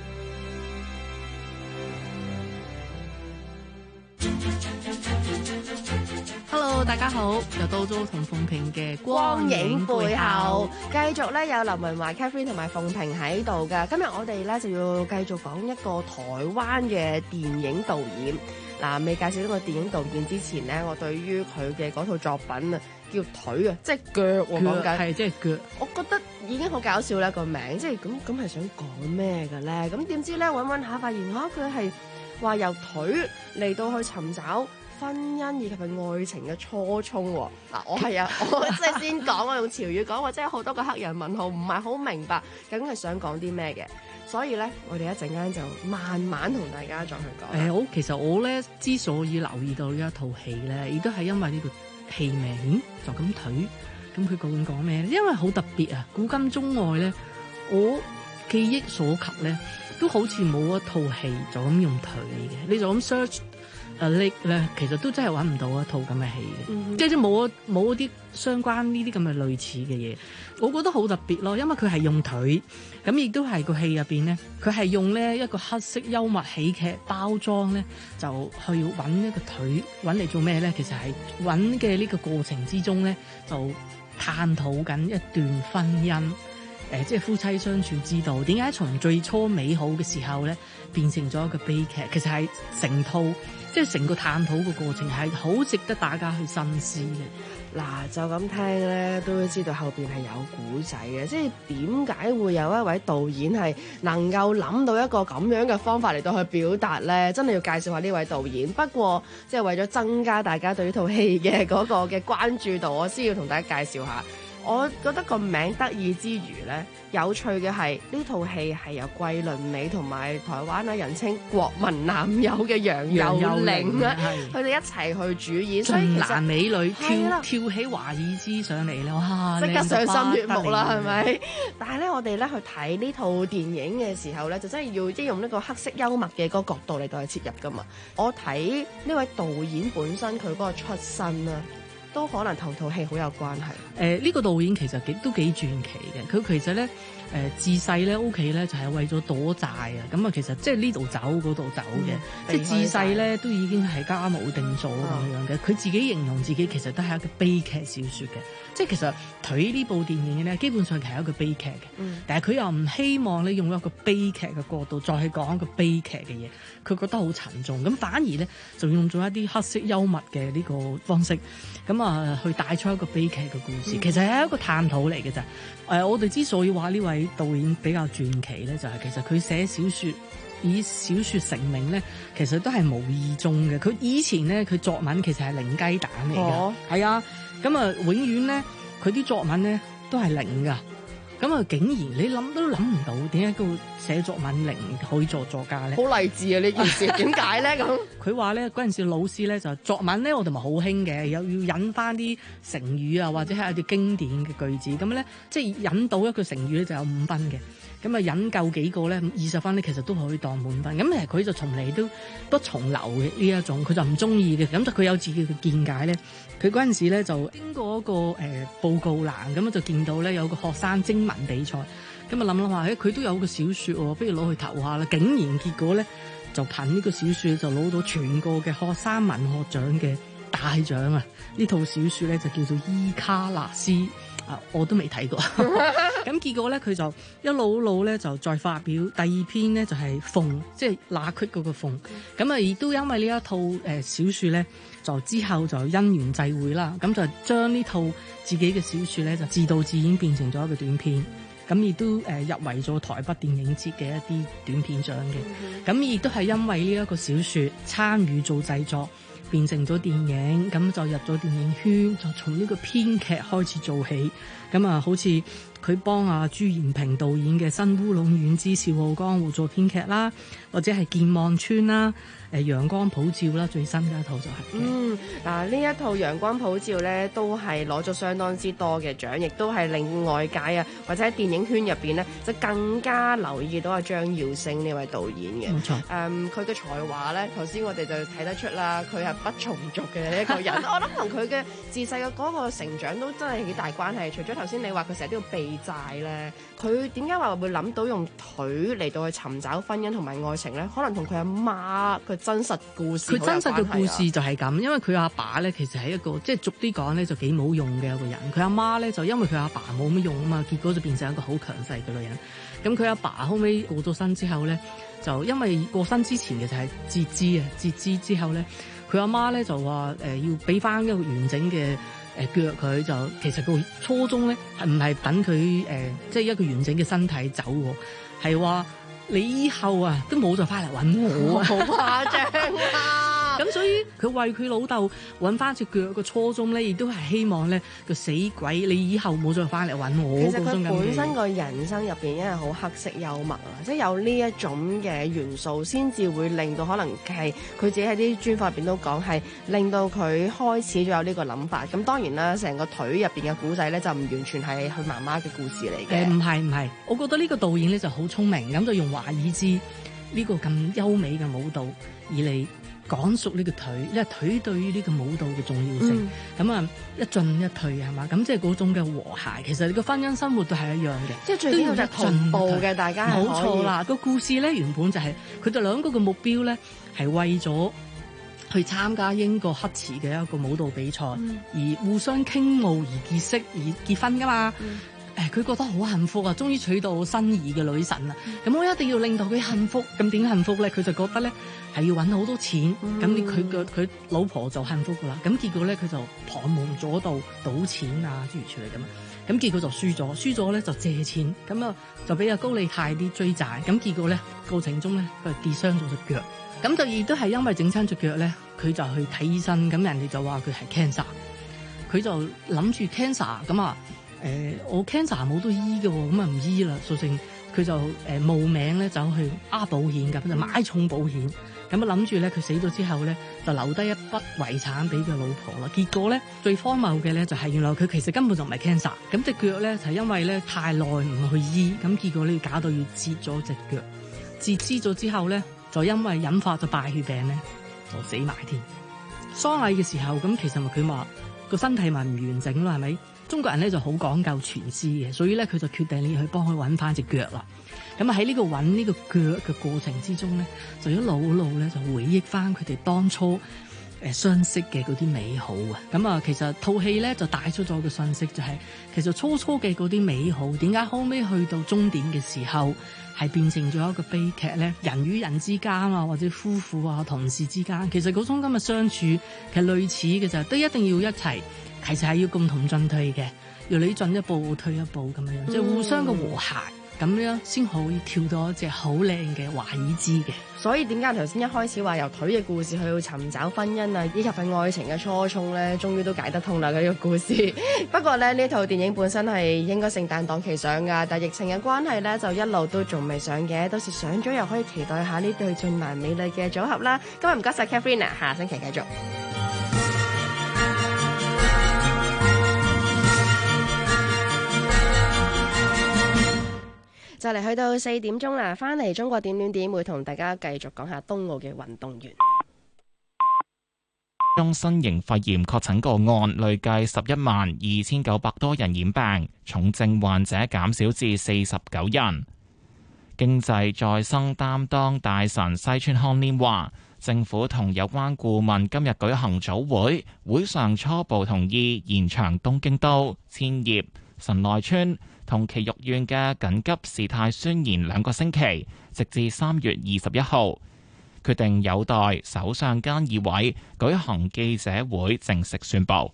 S25: 大家好，又到咗同鳳萍嘅
S5: 光影背後，繼續咧有林文華、Catherine 同埋鳳萍喺度噶。今日我哋咧就要繼續講一個台灣嘅電影導演。嗱，未介紹呢個電影導演之前咧，我對於佢嘅嗰套作品啊，叫腿啊，即係腳喎，講緊
S25: 係即係腳。
S5: 我覺得已經好搞笑啦個名，即係咁係想講咩嘅咧？咁點知咧揾下發現佢係話由腿嚟到去尋找婚姻以及係愛情嘅初衷喎。嗱，我即係先講，我用潮語講，我真係好多個黑人問號，唔係好明白究竟係想講啲咩嘅。所以咧，我哋一陣間就慢慢同大家再去講。
S25: 其實我咧之所以留意到呢一套戲咧，亦都係因為呢個戲名就咁腿。咁佢究竟講咩咧？因為好特別啊！古今中外咧，我記憶所及咧，都好似冇一套戲就咁用腿嘅。你就咁 search。咧，其實都真係揾唔到一套咁嘅戲嘅，即係冇一啲相關呢啲咁嘅類似嘅嘢，我覺得好特別咯，因為佢係用腿，咁亦都係個戲入邊咧，佢係用呢一個黑色幽默喜劇包裝咧，就去揾一個腿揾嚟做咩咧？其實係揾嘅呢個過程之中咧，就探討緊一段婚姻。 即係夫妻相處之道。點解從最初美好嘅時候咧變成咗一個悲劇？其實係成套即係成個探討嘅過程係好值得大家去深思嘅。
S5: 嗱，就咁聽咧，都知道後邊係有古仔嘅，即係點解會有一位導演係能夠諗到一個咁樣嘅方法嚟到去表達咧？真係要介紹下呢位導演。不過，即係為咗增加大家對呢套戲嘅嗰個嘅關注度，我先要同大家介紹下。我覺得個名得意之餘咧，有趣嘅係呢套戲係由桂綸鎂同埋台灣啊人稱國民男友嘅楊祐寧咧，佢哋一齊去主演，所以其實
S25: 俊男美女跳起華爾茲上嚟咧，哇！
S5: 即刻賞心悅目啦，係咪？但係咧，我哋咧去睇呢套電影嘅時候咧，就真係要即係用呢個黑色幽默嘅嗰個角度嚟到去切入噶嘛。我睇呢位導演本身佢嗰個出身啊，都可能同套戲好有關係。
S25: 呢個導演其實都幾傳奇嘅。佢其實咧自細咧屋企咧就係為咗躲債啊。咁啊，其實即係呢度走嗰度走嘅，即係自細咧都已經係家無定所咁樣嘅。佢自己形容自己其實都係一個悲劇小説嘅。即係其實睇呢部電影咧，基本上係一個悲劇嘅。但係佢又唔希望咧用一個悲劇嘅角度再去講一個悲劇嘅嘢。佢覺得好沉重，咁反而咧就用咗一啲黑色幽默嘅呢個方式，咁啊去帶出一個悲劇嘅故事。其實係一個探討嚟嘅咋。我哋之所以話呢位導演比較傳奇咧，就係其實佢寫小説以小説成名咧，其實都係無意中嘅。佢以前咧佢作文其實係零雞蛋嚟㗎，係啊，咁啊永遠咧佢啲作文咧都係零㗎。咁啊！竟然你諗都諗唔到，點解佢寫作文零可以做作家咧？好
S5: 勵志啊！呢件事點解咧？咁
S25: 佢話咧嗰陣時老師咧就作文咧，我哋咪好興嘅，又要引翻啲成語啊，或者係一啲經典嘅句子，咁咧即係引到一個成語咧就有5分嘅。咁啊引夠幾個咧20分咧，其實都可以當滿分。咁其實佢就從嚟都不從流嘅呢一種，佢就唔中意嘅。咁就佢有自己嘅見解咧。佢嗰陣時咧就經過一個報告欄，咁就見到咧有個學生徵文比賽，咁啊諗話佢都有個小説喎，不如攞去投下啦。竟然結果咧就憑呢個小説就攞到全國嘅學生文學獎嘅大獎啊！呢套小説咧就叫做《伊卡納斯》。我都未睇過，咁結果咧佢就一路咧就再發表第2篇咧就係鳳，即係罅隙嗰個鳳，咁啊亦都因為呢一套小説咧，就之後就因緣際會啦，咁就將呢套自己嘅小説咧就自導自演變成咗一個短片，咁亦都入圍咗台北電影節嘅一啲短片獎嘅，咁亦都係因為呢一個小説參與做製作。變成咗電影，咁就入咗電影圈，就從呢個編劇開始做起。咁啊，好似佢幫阿朱延平導演嘅《新烏龍院之笑傲江湖》做編劇啦，或者係《健忘村》啦，陽光普照啦，最新嘅一套就係
S5: 嗱呢一套陽光普照咧，都係攞咗相當之多嘅獎，亦都係令外界啊或者喺電影圈入邊咧，就更加留意到阿張耀升呢位導演嘅。
S25: 冇錯，
S5: 佢嘅才華咧，頭先我哋就睇得出啦，佢係不從俗嘅一個人。我諗同佢嘅自細嘅嗰個成長都真係幾大關係。除咗頭先你話佢成日都要避債咧，佢點解話會諗到用腿嚟到去尋找婚姻同埋愛情咧？可能同佢阿媽佢真實故事，
S25: 佢真實嘅故事就係咁。因為佢阿爸咧其實係一個即係俗啲講咧就幾冇用嘅一個人，佢阿媽咧就因為佢阿爸冇乜用啊嘛，結果就變成一個好強勢嘅女人。咁佢阿爸後尾過咗身之後咧，就因為過身之前嘅就係截肢之後咧，佢阿媽咧就話要俾翻一個完整嘅腳佢，就其實個初衷咧係唔係等佢即係一個完整嘅身體走喎，係話你以後啊都冇再翻嚟揾我啊，
S5: 好誇張啊！
S25: 咁所以佢為佢老豆揾翻隻腳個初衷咧，亦都係希望咧個死鬼你以後冇再翻嚟揾我。
S5: 其實佢本身個人生入邊因為好黑色幽默啊，即係有呢一種嘅元素，先至會令到可能係佢自己喺啲專訪入邊都講係令到佢開始咗有呢個諗法。咁當然啦，成個腿入邊嘅古仔咧就唔完全係佢媽媽嘅故事嚟嘅。
S25: 唔係，我覺得呢個導演咧就好聰明，咁就用華爾茲呢個咁優美嘅舞蹈而嚟講述呢個腿，因為腿對於呢個舞蹈嘅重要性，咁啊一進一退係嘛，咁即係嗰種嘅和諧。其實你個婚姻生活都係一樣嘅，
S5: 即係最緊要就係同步嘅，大家
S25: 冇錯啦。個故事咧原本就係佢哋兩個嘅目標咧係為咗去參加英國黑池嘅一個舞蹈比賽，而互相傾慕而結識而結婚噶嘛。 佢覺得好幸福啊，終於娶到心儀嘅女神啊！咁我一定要令到佢幸福。咁點幸福咧？佢就覺得咧係要揾好多錢，咁佢老婆就幸福噶啦。咁結果咧佢就旁門左道賭錢啊，諸如此類咁啊。咁結果就輸咗咧就借錢，咁啊就俾阿高利貸啲追債。咁結果咧過程中咧佢跌傷咗隻腳，咁就亦都係因為整親隻腳咧，佢就去睇醫生，咁人哋就話佢係 cancer， 佢就諗住 cancer 咁啊。我 cancer 冇得醫嘅喎，咁啊唔醫啦，索性佢就冒名咧走去保險咁，就買重保險，咁啊諗住咧佢死咗之後咧就留低一筆遺產俾佢老婆啦。結果咧最荒謬嘅咧就係原來佢其實根本就唔係 cancer， 咁隻腳咧就因為咧太耐唔去醫，咁結果咧搞到要截咗隻腳，截肢咗之後咧就因為引發咗敗血病咧就死埋添。喪禮嘅時候咁其實咪佢話個身體咪唔完整咯，係咪？中國人咧就好講究全屍嘅，所以咧佢就決定你要去幫佢揾翻隻腳啦。咁啊喺呢個揾呢個腳嘅過程之中咧，就一路咧就回憶翻佢哋當初相識嘅嗰啲美好啊。咁啊其實套戲咧就帶出咗個信息，就係其實初嘅嗰啲美好，點解後尾去到終點嘅時候係變成咗一個悲劇咧？人與人之間啊，或者夫婦啊、同事之間，其實嗰種咁嘅相處其實類似嘅就係都一定要一齊。其實係要共同進退嘅，要你進一步我退一步咁樣，即係互相嘅和諧，咁樣先可以跳到一隻好靚嘅華爾茲嘅。
S5: 所以點解頭先一開始話由腿嘅故事去到尋找婚姻啊，以及係愛情嘅初衷咧，終於都解得通啦，佢呢個故事。不過咧呢套電影本身係應該聖誕檔期上㗎，但係疫情嘅關係咧就一路都仲未上嘅。到時上咗又可以期待下呢對俊男美女嘅組合啦。今日唔該晒 Catherine， 下星期繼續。就嚟去到4點鐘啦，翻嚟中國點會同大家繼續講下冬奧嘅運動員。
S1: 中新型肺炎確診個案累計112900多人染病，重症患者減少至49人。經濟再生擔當大臣西村康稔話，政府同有關顧問今日舉行早會，會上初步同意延長東京都、千葉、神奈川同埼玉縣嘅緊急事態宣言2個星期，直至3月21號。決定有待首相菅義偉舉行記者會正式宣布。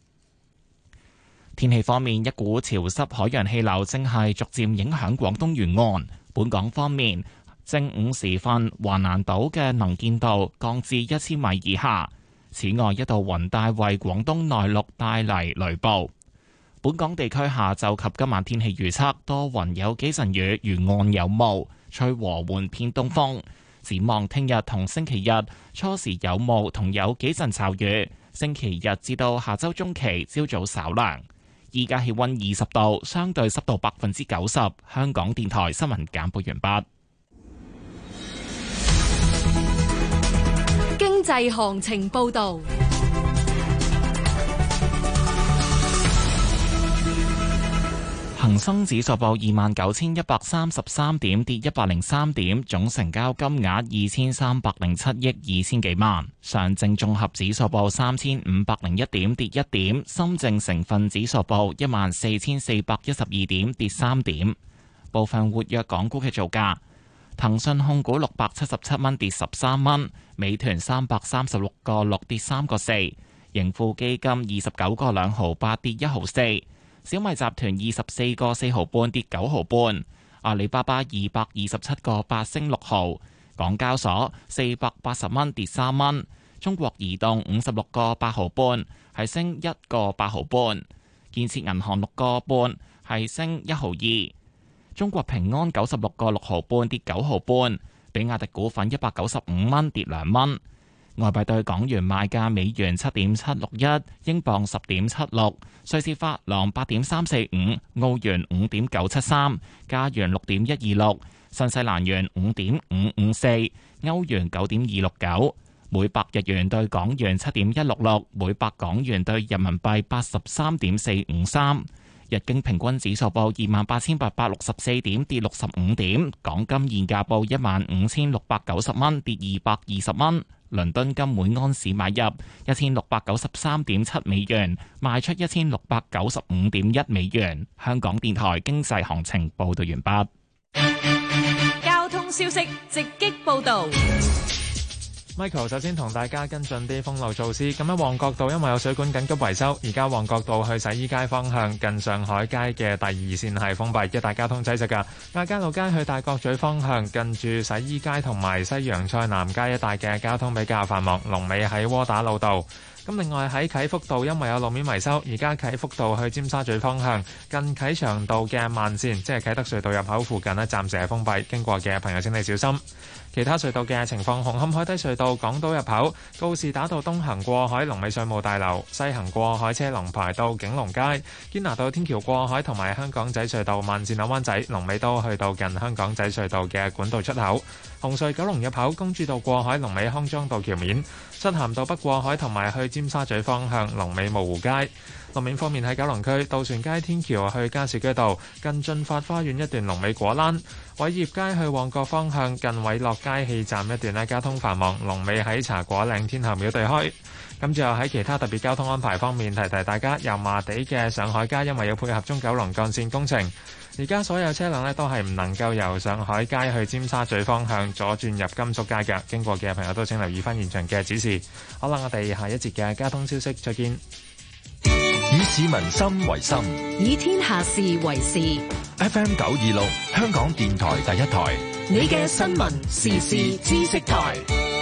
S1: 天氣方面，一股潮濕海洋氣流正係逐漸影響廣東沿岸。本港方面，正午時分，華南島嘅能見度降至1000米以下。此外，一道雲帶為廣東內陸帶嚟雷暴。本港地區下晝及今晚天氣預測，多雲有幾陣雨，沿岸有霧，吹和緩偏東風。展望聽日同星期日，初時有霧同有幾陣驟雨，星期日至到下周中期朝早稍涼。依家氣溫20度，相對濕度90%。香港電台新聞簡報完畢。
S2: 經濟行情報道。
S1: 恒生指數報29,133點，跌103點，總成交金額2307億2千幾萬。上證綜合指數報3501點，跌1點。深證成分指數報14,412點，跌3點。部分活躍港股嘅造價：騰訊控股677蚊，跌13蚊；美團336個6，跌3個4；盈富基金29個2毫8，跌1毫4。小米集團24個4毫半，跌9毫半；阿里巴巴227個8，升6毫；港交所480蚊，跌3蚊；中國移動56個8毫半，係升1個8毫半；建設銀行6個半，係升1毫2；中國平安96個6毫半，跌9毫半；比亞迪股份195蚊，跌2蚊。外幣對港元賣價：美元7.761，英鎊10.76，瑞士法郎8.345，澳元5.973，加元6.126，新西蘭元5.554，歐元9.269，每百日元對港元7.166，每百港元對人民幣83.453。日經平均指數報28,864點，跌65點。港金現價報15,690蚊，跌220蚊。 倫敦金每安士買入1693.7美元，賣出1695.1美元。香港電台經濟行情報道完畢。
S2: 交通消息直擊報道。
S4: Michael 首先同大家跟進啲封路措施。咁喺旺角道因為有水管緊急維修，而家旺角道去洗衣街方向近上海街嘅第二線係封閉，一帶交通擠塞㗎。亞皆老街去大角咀方向近住洗衣街同埋西洋菜南街一帶嘅交通比較繁忙，龍尾喺窩打老道。咁另外喺啟福道因為有路面維修，而家啟福道去尖沙咀方向近啟祥道嘅慢線，即係啟德隧道入口附近呢，暫時係封閉，經過嘅朋友請你小心。其他隧道嘅情況，紅磡海底隧道港島入口告士打道東行過海龍尾稅務大樓，西行過海車龍排到景隆街，堅拿道天橋過海同埋香港仔隧道慢線扭灣仔龍尾都去到近香港仔隧道嘅管道出口。紅隧九龍入口公主道過海龍尾康莊道橋面，漆咸道北過海同埋去尖沙咀方向龍尾蕪湖街。路面方面喺九龍區渡船街天橋去加士居道近駿發花園一段龍尾果欄，偉業街去旺角方向近偉樂街氣站一段交通繁忙，龍尾喺茶果嶺天后廟對開。咁最後喺其他特別交通安排方面，提提大家，油麻地嘅上海街因為要配合中九龍幹線工程，而家所有車輛都係唔能夠由上海街去尖沙咀方向左轉入甘肅街嘅，經過嘅朋友都請留意翻現場嘅指示。好啦，我哋下一節嘅交通消息再見。
S8: 以市民心為心，
S7: 以天下事為事。
S8: FM 926，香港電台第一台，
S7: 你嘅新聞時事知識台。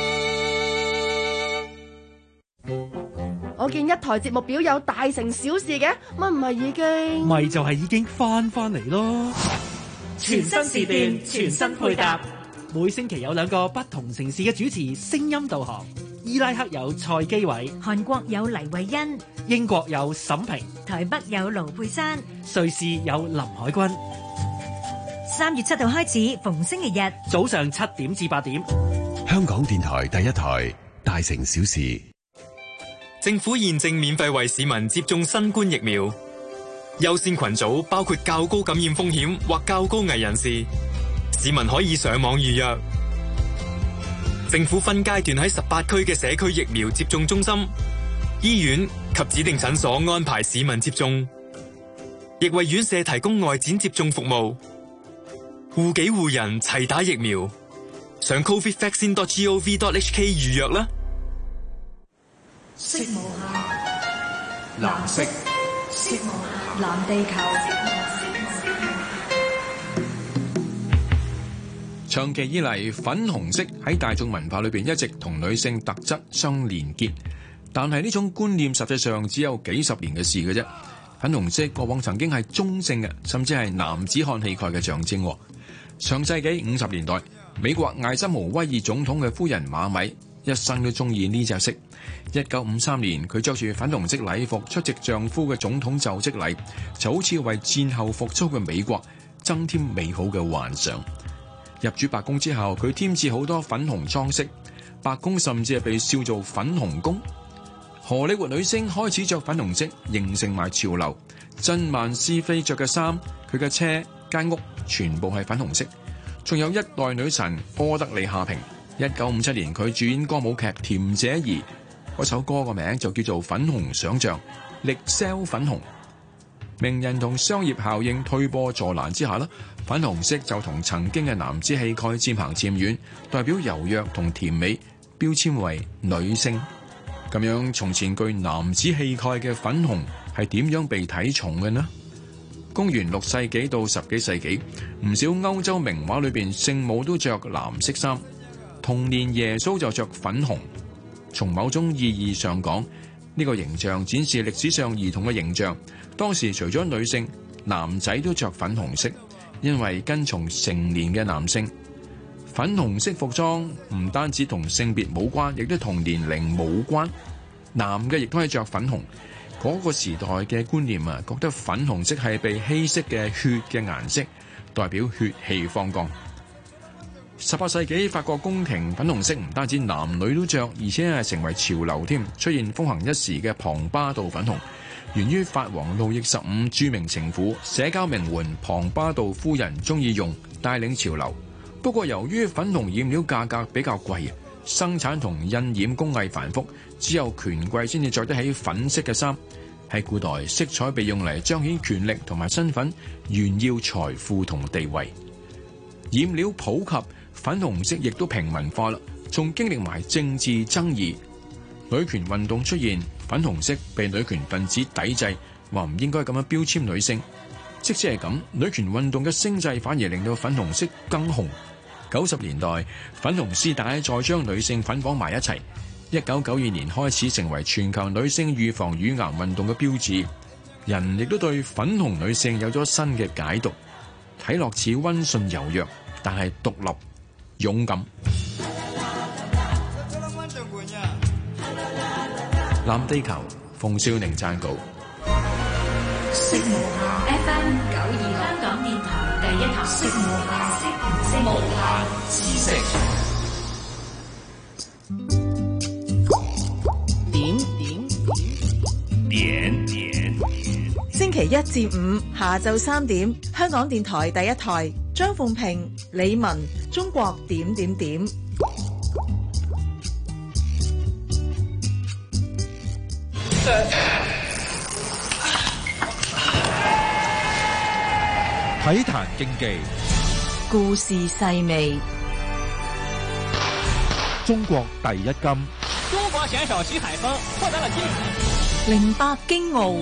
S5: 我見一台節目表有大城小事嘅，乜唔係已經？
S10: 咪就係已經翻嚟咯！
S23: 全新時段，全新配搭，
S10: 每星期有2個不同城市嘅主持聲音導航。伊拉克有蔡基偉，
S7: 韓國有黎慧欣，
S10: 英國有沈平，
S7: 台北有盧佩珊，
S10: 瑞士有林海軍。
S7: 3月7號開始，逢星期日
S10: 早上7點至8點，
S8: 香港電台第一台，大城小事。
S9: 政府現正免費為市民接種新冠疫苗，優先群組包括較高感染風險或較高危人士，市民可以上網預約。政府分階段喺18區嘅社區疫苗接種中心、醫院及指定診所安排市民接種，亦為院舍提供外展接種服務。護己護人齊打疫苗，上 covidvaccine.gov.hk 預約啦。
S23: 色無限，藍色，色無限，藍地球。
S13: 長期以嚟，粉紅色喺大眾文化裏邊一直同女性特質相連結，但係呢種觀念實際上只有幾十年嘅事嘅啫。粉紅色過往曾經係中性嘅，甚至係男子漢氣概嘅象徵。上世紀50年代，美國艾森豪威爾總統嘅夫人馬米一生都中意呢隻色。1953年，佢着住粉紅色禮服出席丈夫嘅總統就職禮，就好似為戰後復甦嘅美國增添美好嘅幻想。入主白宮之後，佢添置好多粉紅裝飾，白宮甚至係被笑做粉紅宮。荷里活女星開始着粉紅色，形成埋潮流。珍曼斯菲着嘅衫，佢嘅車、間屋全部係粉紅色。仲有一代女神柯德莉夏萍，1957年佢主演歌舞劇《甜姐兒》，嗰首歌個名就叫做《粉紅想像》，力 sell 粉紅。名人同商業效應推波助瀾之下啦，粉紅色就同曾經嘅男子氣概漸行漸遠，代表柔弱同甜美，標籤為女性。咁樣從前具男子氣概嘅粉紅係點樣被睇重嘅呢？公元6世紀到10幾世紀，唔少歐洲名畫裏邊聖母都着藍色衫，童年耶穌就着粉紅。從某種意義上講，呢個形象展示歷史上兒童嘅形象。當時除咗女性，男仔都着粉紅色，因為跟從成年嘅男性。粉紅色服裝唔單止同性別冇關，亦都同年齡冇關。男嘅亦都係着粉紅。嗰個時代嘅觀念啊，覺得粉紅色係被稀釋嘅血嘅顏色，代表血氣方剛。18世紀法國宮廷粉紅色唔單止男女都着，而且係成為潮流添，出現風行一時嘅龐巴度粉紅。源於法王路易15著名情婦、社交名媛龐巴度夫人中意用，帶領潮流。不過由於粉紅染料價格比較貴， 生產同印染工藝繁複，只有權貴先至着得起粉色嘅衫。喺古代，色彩被用嚟彰顯權力同埋身份，炫耀財富同地位。染料普及，粉紅色亦都平民化啦，仲經歷埋政治爭議。女權運動出現，粉紅色被女權分子抵制，話唔應該咁樣標籤女性。即使係咁，女權運動嘅聲勢反而令到粉紅色更紅。90年代，粉紅絲帶再將女性捆綁埋一齊。1992年開始成為全球女性預防乳癌運動嘅標誌。人亦都對粉紅女性有咗新嘅解讀，睇落似溫順柔弱，但係獨立勇敢。藍地球，馮少寧撰稿。
S23: FM 926香港電台第一台，無限知識。
S11: 點星期一至五下晝3點，香港電台第一台，張鳳平、李文，中國點點點。
S14: 體壇競技，
S11: 故事細微。
S14: 中國第一金。
S15: 中國選手徐海峰獲得了金牌。
S11: 08京奧。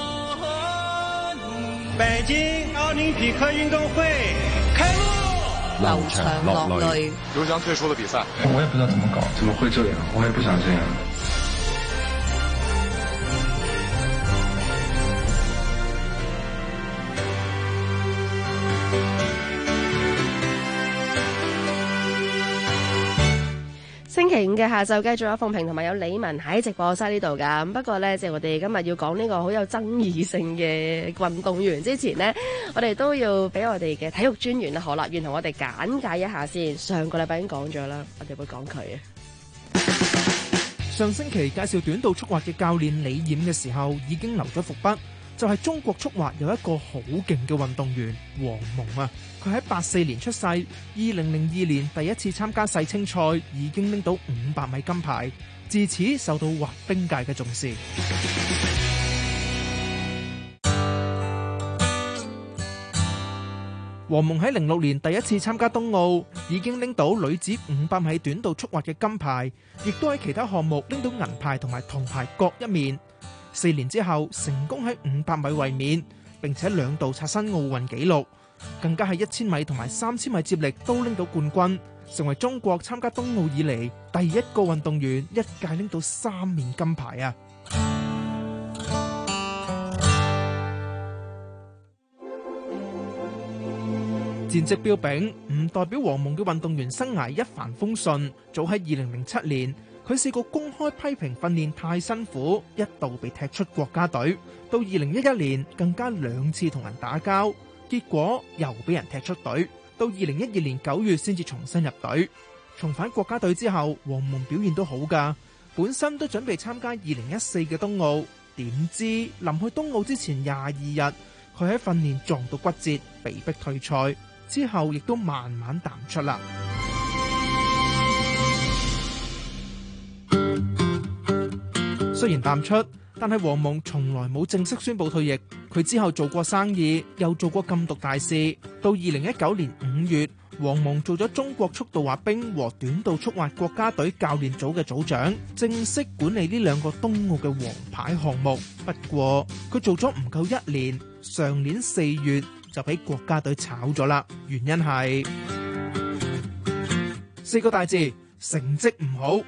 S15: 北京奧林匹克運動會開幕。
S11: 流場落淚。
S14: 劉翔退出了比賽。
S16: 我也不知道怎麼搞，怎麼會這樣？我也不想這樣。
S5: 星期五嘅下晝，繼續有鳳平同埋有李文喺直播室呢度噶。不過呢，即係我哋今日要講呢個好有爭議性嘅運動員之前呢，我哋都要俾我哋嘅體育專員何立元同我哋簡介一下先。上個禮拜已經講咗啦，我哋會講佢啊。
S24: 上星期介紹短道速滑嘅教練李冉嘅時候，已經留咗伏筆。就係中國速滑有一個好勁嘅運動員黃蒙啊！佢喺84年出世，2002年第一次參加世青賽，已經拎到500米金牌，自此受到滑冰界嘅重視。黃蒙喺06年第一次參加冬奧，已經拎到女子500米短道速滑嘅金牌，亦都喺其他項目拎到銀牌同埋銅牌各一面。4年之後，成功喺500米衛冕，並且2度刷新奧運紀錄，更加係1000米同埋3000米接力都拎到冠軍，成為中國參加冬奧以嚟第一個運動員一屆拎到3面金牌啊！戰績彪炳唔代表黃蒙嘅運動員生涯一帆風順，早喺2007年。佢試過公開批評訓練太辛苦，一度被踢出國家隊。到2011年更加2次同人打交，結果又俾人踢出隊。到2012年9月先至重新入隊。重返國家隊之後，黃蒙表現都好㗎，本身都準備參加2014嘅冬奧，點知臨去冬奧之前22日，佢喺訓練撞到骨折，被迫退賽。之後亦都慢慢淡出啦。雖然淡出，但係黃蒙從來冇正式宣布退役。佢之後做過生意，又做過禁毒大使。到2019年5月，黃蒙做咗中國速度滑冰和短道速滑國家隊教練組嘅組長，正式管理呢2個冬奧嘅黃牌項目。不過佢做咗唔夠1年，上年4月就俾國家隊炒咗啦。原因係4個大字：成績唔好。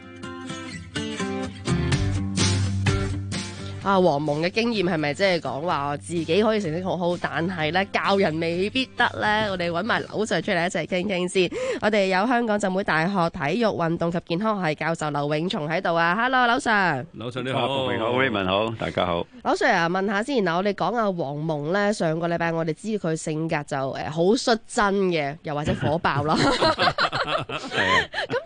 S24: 黃蒙嘅經驗係咪即係講話自己可以成績好好，但係咧教人未必得咧？我哋揾埋劉 Sir 出嚟一齊傾傾先。我哋有香港浸會大學體育運動及健康學系教授劉永松喺度啊。Hello， 劉 Sir。
S17: 劉 Sir 你好，馮明好 ，Raymond 好，大家好。
S5: 劉 Sir 啊，問下先。嗱，我哋講下黃蒙咧。上個禮拜我哋知佢性格就好率真嘅，又或者火爆啦。咁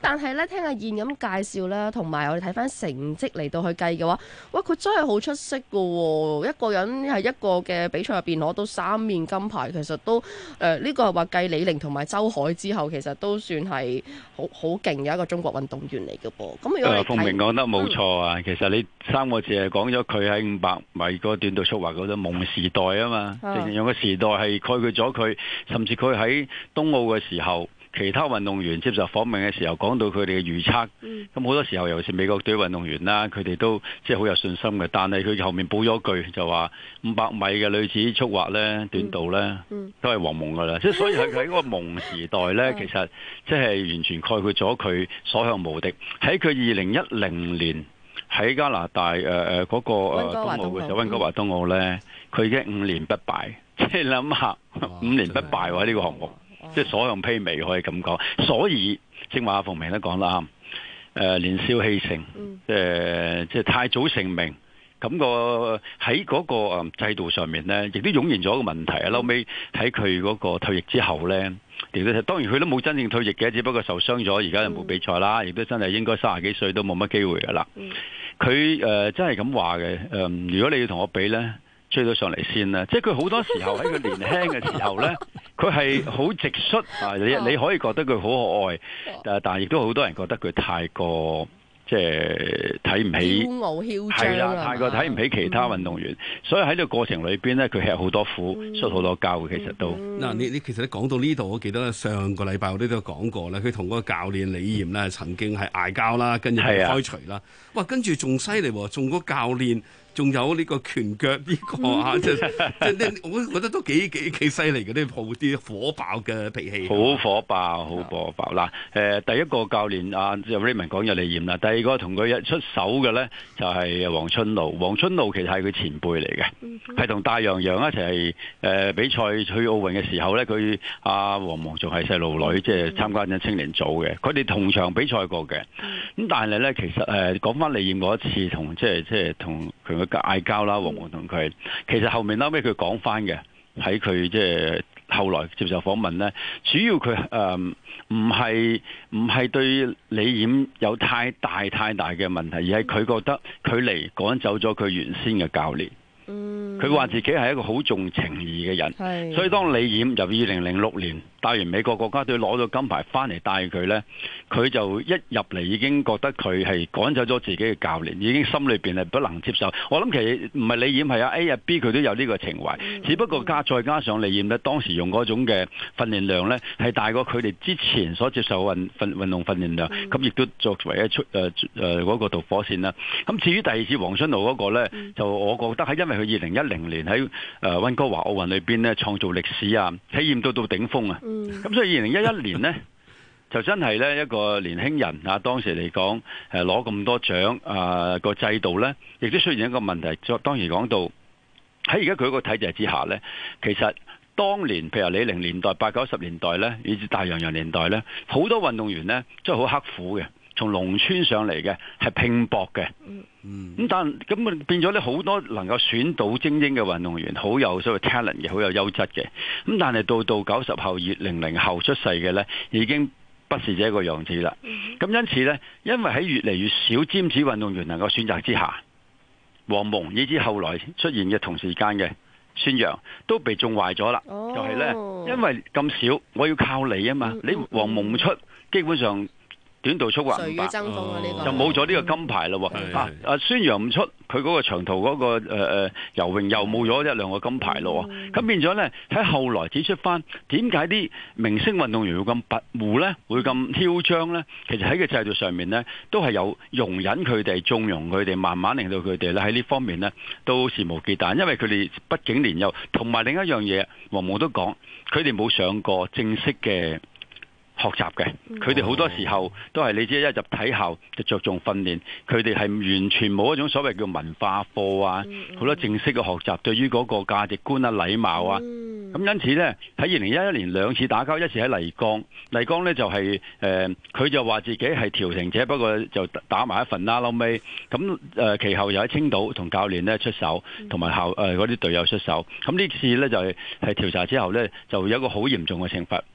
S5: 但係咧聽阿燕咁介紹咧，同埋我哋睇翻成績嚟到去計嘅話，哇佢真係好出色噶喎！一個人係一個嘅比賽入邊攞到3面金牌，其實都呢個係話計李寧同埋周海之後，其實都算係好勁嘅一個中國運動員嚟嘅噃。咁如果你
S17: 鳳鳴講得冇錯啊，其實你3個字係講咗佢喺500米嗰個短道速滑嗰度夢時代啊嘛，形容個時代係概括咗佢，甚至佢喺冬奧嘅時候，其他運動員接受訪問嘅時候講到佢哋嘅預測，咁好多時候尤其是美國隊運動員啦，佢哋都即係好有信心嘅，但係佢後面補咗句就話500米嘅女子速滑咧，短道咧都係黃蒙噶啦，即係所以佢喺嗰個蒙時代咧，其實即係完全概括咗佢所向無敵。喺佢2010年喺加拿大嗰個冬奧嘅時候，溫哥華冬奧咧，佢已經5年不敗，即係諗下5年不敗喎呢個項目。即係所向披靡可以咁講，所以正話阿鳳鳴都講啦，年少氣盛，即係太早成名，咁個喺嗰個制度上面咧，亦都湧現咗一個問題啊！後尾喺佢嗰個退役之後咧，亦都當然佢都冇真正退役嘅，只不過受傷咗，而家就冇比賽啦，亦都真係應該30幾歲都冇乜機會噶啦。佢真係咁話嘅，如果你要同我比咧，追到上嚟先啦，即係佢好多時候喺佢年輕嘅時候咧，佢係好直率啊！你可以覺得佢好可愛，但係亦都好多人覺得佢太過即係睇唔起，
S5: 驕傲囂張
S17: 係啦，太過睇唔起其他運動員，所以喺呢個過程裏邊咧，佢吃好多苦，摔好多跤嘅，其實都
S3: 嗱，你其實你講到呢度，我記得上個禮拜我哋都有講過咧，佢同嗰個教練李艷咧曾經係嗌交啦，跟住係開除啦，哇，跟住仲犀利喎，仲嗰個教練。仲有呢個拳腳呢個啊，即係我覺得都幾犀利嘅，啲火爆嘅脾氣，
S17: 好火爆，好火爆嗱。第一個教練啊，就 Raymond 講咗李艷啦。第二個同佢一出手嘅咧，就係黃春露。黃春露其實係佢前輩嚟嘅，係同戴陽洋一齊比賽去奧運嘅時候咧，佢阿黃蒙仲係細路女，即係參加緊青年組嘅。佢哋同場比賽過嘅。咁但係咧，其實講翻李艷嗰一次同即係同佢嘅嗌交啦，黃蒙同佢，其實後面後尾佢講翻嘅，喺佢即係後來接受訪問咧，主要佢唔係對李艷有太大嘅問題，而係佢覺得佢嚟趕走咗佢原先嘅教練。佢話自己係一個好重情義嘅人，所以當李艷由2006年帶完美國國家隊攞到金牌翻嚟帶佢呢，佢就一入嚟已經覺得佢係趕走咗自己嘅教練，已經心裏邊係不能接受。我諗其實唔係李艷，係啊 A 啊 B 佢都有呢個情懷，只不過再加上李艷呢，當時用嗰種嘅訓練量呢，係大過佢哋之前所接受運動訓練量，咁亦都作為一出嗰個導火線啦。咁至於第二次黃春露嗰個呢，就我覺得係因為佢2010年喺溫哥華奧運裏邊呢，創造歷史啊，體驗到頂峰啊。咁所以2011年呢，就真係呢一個年輕人啊，當時嚟講攞咁多獎個制度呢，亦都出現一個問題。當然講到喺而家佢個體制之下呢，其實當年譬如李寧年代、80、90年代呢，以至大洋洋年代呢，好多運動員呢，真係好刻苦嘅，從農村上嚟嘅，係拼搏嘅。咁變咗咧，好多能夠選到精英嘅運動員，好有所謂 talent 嘅，好有優質嘅。咁但係到90後、00後出世嘅咧，已經不是這個樣子啦。咁因此咧，因為喺越嚟越少尖子運動員能夠選擇之下，黃蒙以至後來出現嘅同時間嘅孫楊都被縱壞咗啦。就係咧，因為咁少，我要靠你啊嘛。你黃蒙唔出，基本上短道速滑500就冇咗呢個金牌咯。孫楊唔出，佢嗰個長途嗰個游泳又冇咗1、2個金牌咯。咁變咗咧，喺後來指出翻點解啲明星運動員會咁跋扈咧，會咁囂張咧？其實喺個制度上面咧，都係有容忍佢哋、縱容佢哋，慢慢令到佢哋咧喺呢方面咧都肆無忌憚。因為佢哋畢竟年幼，同埋另一樣嘢，黃蒙都講，佢哋冇上過正式嘅學習嘅，佢哋好多時候都係你知一入體校就着重訓練，佢哋係完全冇一種所謂叫文化課啊，好多正式嘅學習，對於嗰個價值觀啊、禮貌啊，咁因此呢，喺2011年2次打交，一次喺麗江呢就係佢就話自己係調停者，不過就打埋一份啦，後尾咁其後又喺青島同教練呢出手，同埋嗰啲隊友出手，咁呢次呢就係調查之後呢，就有一個好嚴重嘅懲罰。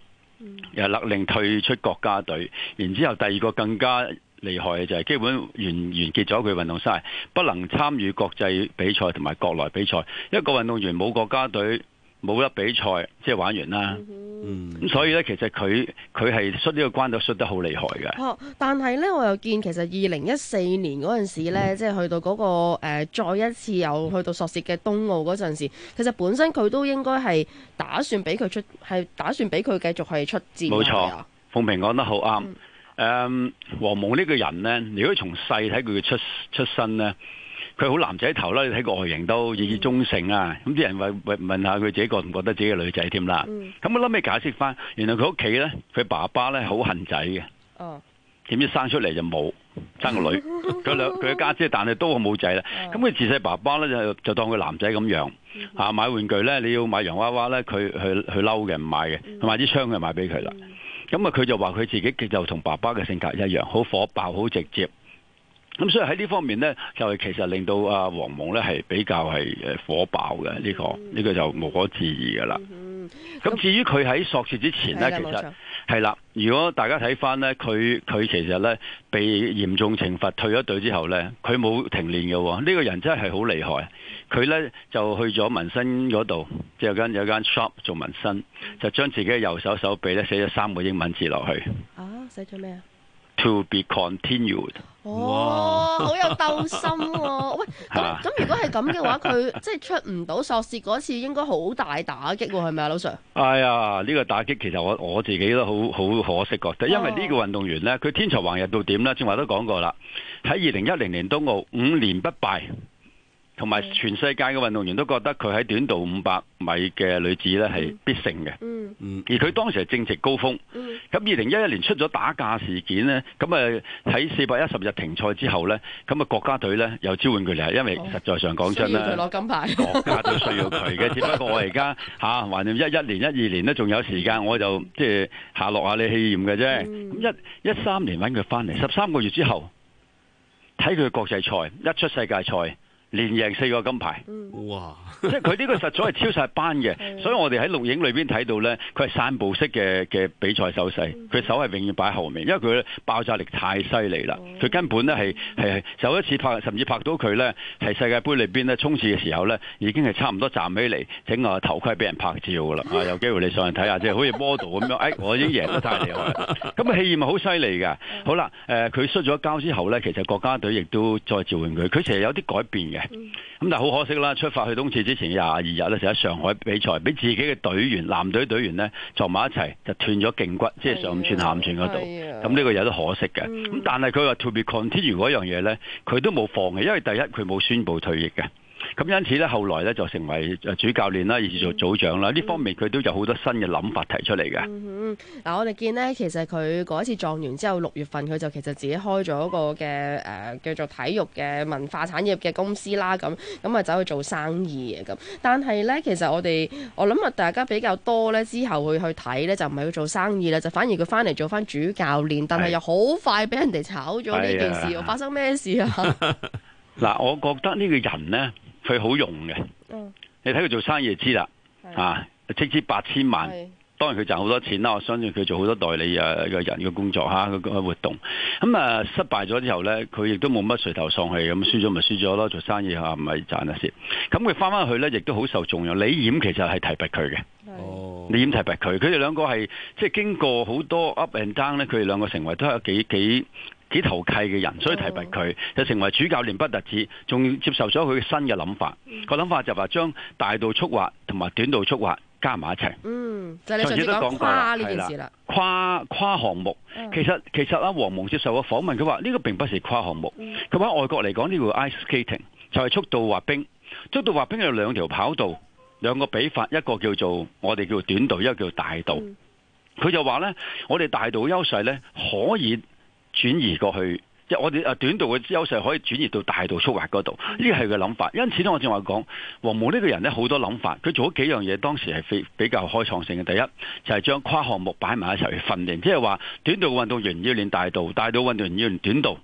S17: 又勒令退出國家隊。然之後第二個更加厲害嘅就係基本完結咗佢運動生涯，不能參與國際比賽同埋國內比賽。一個運動員冇國家隊，冇得比賽，即係玩完啦。咁所以咧，其實佢係摔呢個關都摔得好厲害嘅。
S5: 但係咧，我又見其實2014年嗰陣時咧，即係去到嗰個再一次又去到索契嘅冬奧嗰陣時，其實本身佢都應該係打算俾佢繼續係出戰。
S17: 冇錯，鳳萍講得好啱。黃蒙呢個人呢，如果從細睇佢嘅出身呢，佢好男仔頭啦，你睇個外形都意義忠誠啊！咁啲人問下佢自己覺唔覺得自己係女仔添啦？咁我諗尾解釋翻，原來佢屋企咧，佢爸爸咧好恨仔嘅。點知生出嚟就冇生個女，佢嘅家姐，但係都冇仔啦。咁佢自細爸爸咧就當佢男仔咁養嚇，買玩具咧你要買洋娃娃咧，佢嬲嘅唔買嘅，佢買支槍佢買俾佢啦。咁啊佢就話佢自己就同爸爸嘅性格一樣，好火爆，好直接。咁所以喺呢方面呢，就係其實令到阿黃蒙呢係比較係火爆嘅，呢個就無可置疑噶啦。咁至於佢喺索契之前呢，其實係啦，如果大家睇翻呢，佢其實呢被嚴重懲罰退咗隊之後呢，佢冇停練嘅喎。呢個人真係好厲害，佢呢就去咗紋身嗰度，即係有間 shop 做紋身，就將自己嘅右手臂呢寫咗3個英文字落去。
S5: 寫咗咩啊
S17: ？To be continued。
S5: 哇，好有鬥心喎！喂，咁如果係咁嘅話，佢即係出唔到索契嗰次，應該好大打擊喎，係咪啊，老 Sir？
S17: 哎呀，呢個打擊其實我自己都好可惜覺得，因為呢個運動員呢，佢天才橫溢到點呢？正話都講過啦，喺2010年冬奧5年不敗。同埋全世界嘅運動員都覺得佢喺短道500米嘅女子呢係必勝嘅，而佢當時係正值高峰。咁2011年出咗打架事件呢，咁喺410日停賽之後呢，咁國家隊呢又召喚佢嚟，因為實在上講真啦，
S5: 需要佢攞金牌，
S17: 國家隊需要佢嘅。只不過我而家橫掂11年、12年都仲有時間，我就即係下落下你氣焰嘅啫。咁13年揾佢翻嚟，13個月之後睇佢國際賽，一出世界賽。連贏4個金牌，哇！即係佢呢個實在係超晒班嘅，所以我哋喺錄影裏邊睇到呢，佢係散步式嘅比賽手勢，佢手係永遠擺後面，因為佢爆炸力太犀利啦，佢根本呢係有一次甚至拍到佢呢係世界盃裏邊呢衝刺嘅時候呢，已經係差唔多站起嚟整個頭盔俾人拍照噶啦，有機會你上去睇下，即係好似 model 咁樣，我已經贏得太厲害啦，咁啊氣焰好犀利㗎。好啦，佢摔咗跤之後呢，其實國家隊亦都再召喚佢，佢其實有啲改變嘅。咁但係好可惜啦，出發去冬至之前22日咧，就喺上海比賽，俾自己嘅隊員藍隊隊員呢撞埋一齊，就斷咗頸骨，即係上5寸下5寸嗰度。咁呢個有啲可惜嘅。咁但係佢話 to be continued 嗰樣嘢呢，佢都冇放棄，因為第一佢冇宣布退役嘅。咁因此咧，後來咧就成為主教練啦，以至做組長啦。呢方面佢都有好多新嘅諗法提出嚟嘅。
S5: 嗱，我哋見呢，其實佢嗰一次狀元之後，6月份佢就其實自己開咗一個嘅叫做體育嘅文化產業嘅公司啦。咁啊走去做生意嘅咁。但係咧，其實我諗啊，大家比較多咧之後會去睇咧，就唔係去做生意啦，就反而佢翻嚟做翻主教練，但係又好快俾人哋炒咗呢件事。發生咩事啊？
S17: 嗱，我覺得呢個人呢。佢好用嘅，你睇佢做生意就知啦，斥資8000萬，當然佢賺好多錢啦。我相信佢做好多代理嘅人嘅工作個活動。咁失敗咗之後呢，佢亦都冇乜垂頭喪氣咁，輸咗咪輸咗咯。做生意唔係賺得蝕。咁佢翻去呢，亦都好受重用。李冉其實係提拔佢嘅，李冉提拔佢，佢哋兩個係即係經過好多 up and down 呢，佢哋兩個成為都係幾投契嘅人，所以提拔佢就成為主教練不特止，仲接受咗佢新嘅諗法。個諗法就話將大道速滑同埋短道速滑加埋一齊。
S5: 就係你上次講跨呢件事啦。
S17: 跨項目，其實阿黃蒙接受個訪問，佢話呢個並不是跨項目。佢話外國嚟講呢個 ice skating 就係速度滑冰。速度滑冰有2條跑道，兩個比法，一個叫做我哋叫短道，一個叫大道。佢就話呢，我哋大道優勢呢可以轉移過去，即係我哋短道嘅優勢可以轉移到大道速滑嗰度，呢個係佢諗法。因此咧，我正話講黃蒙呢個人咧好多諗法，佢做咗幾樣嘢，當時係比較開創性嘅。第一就係將跨項目擺埋一齊去訓練，即係話短道嘅運動員要練大道，大道運動員要練短道。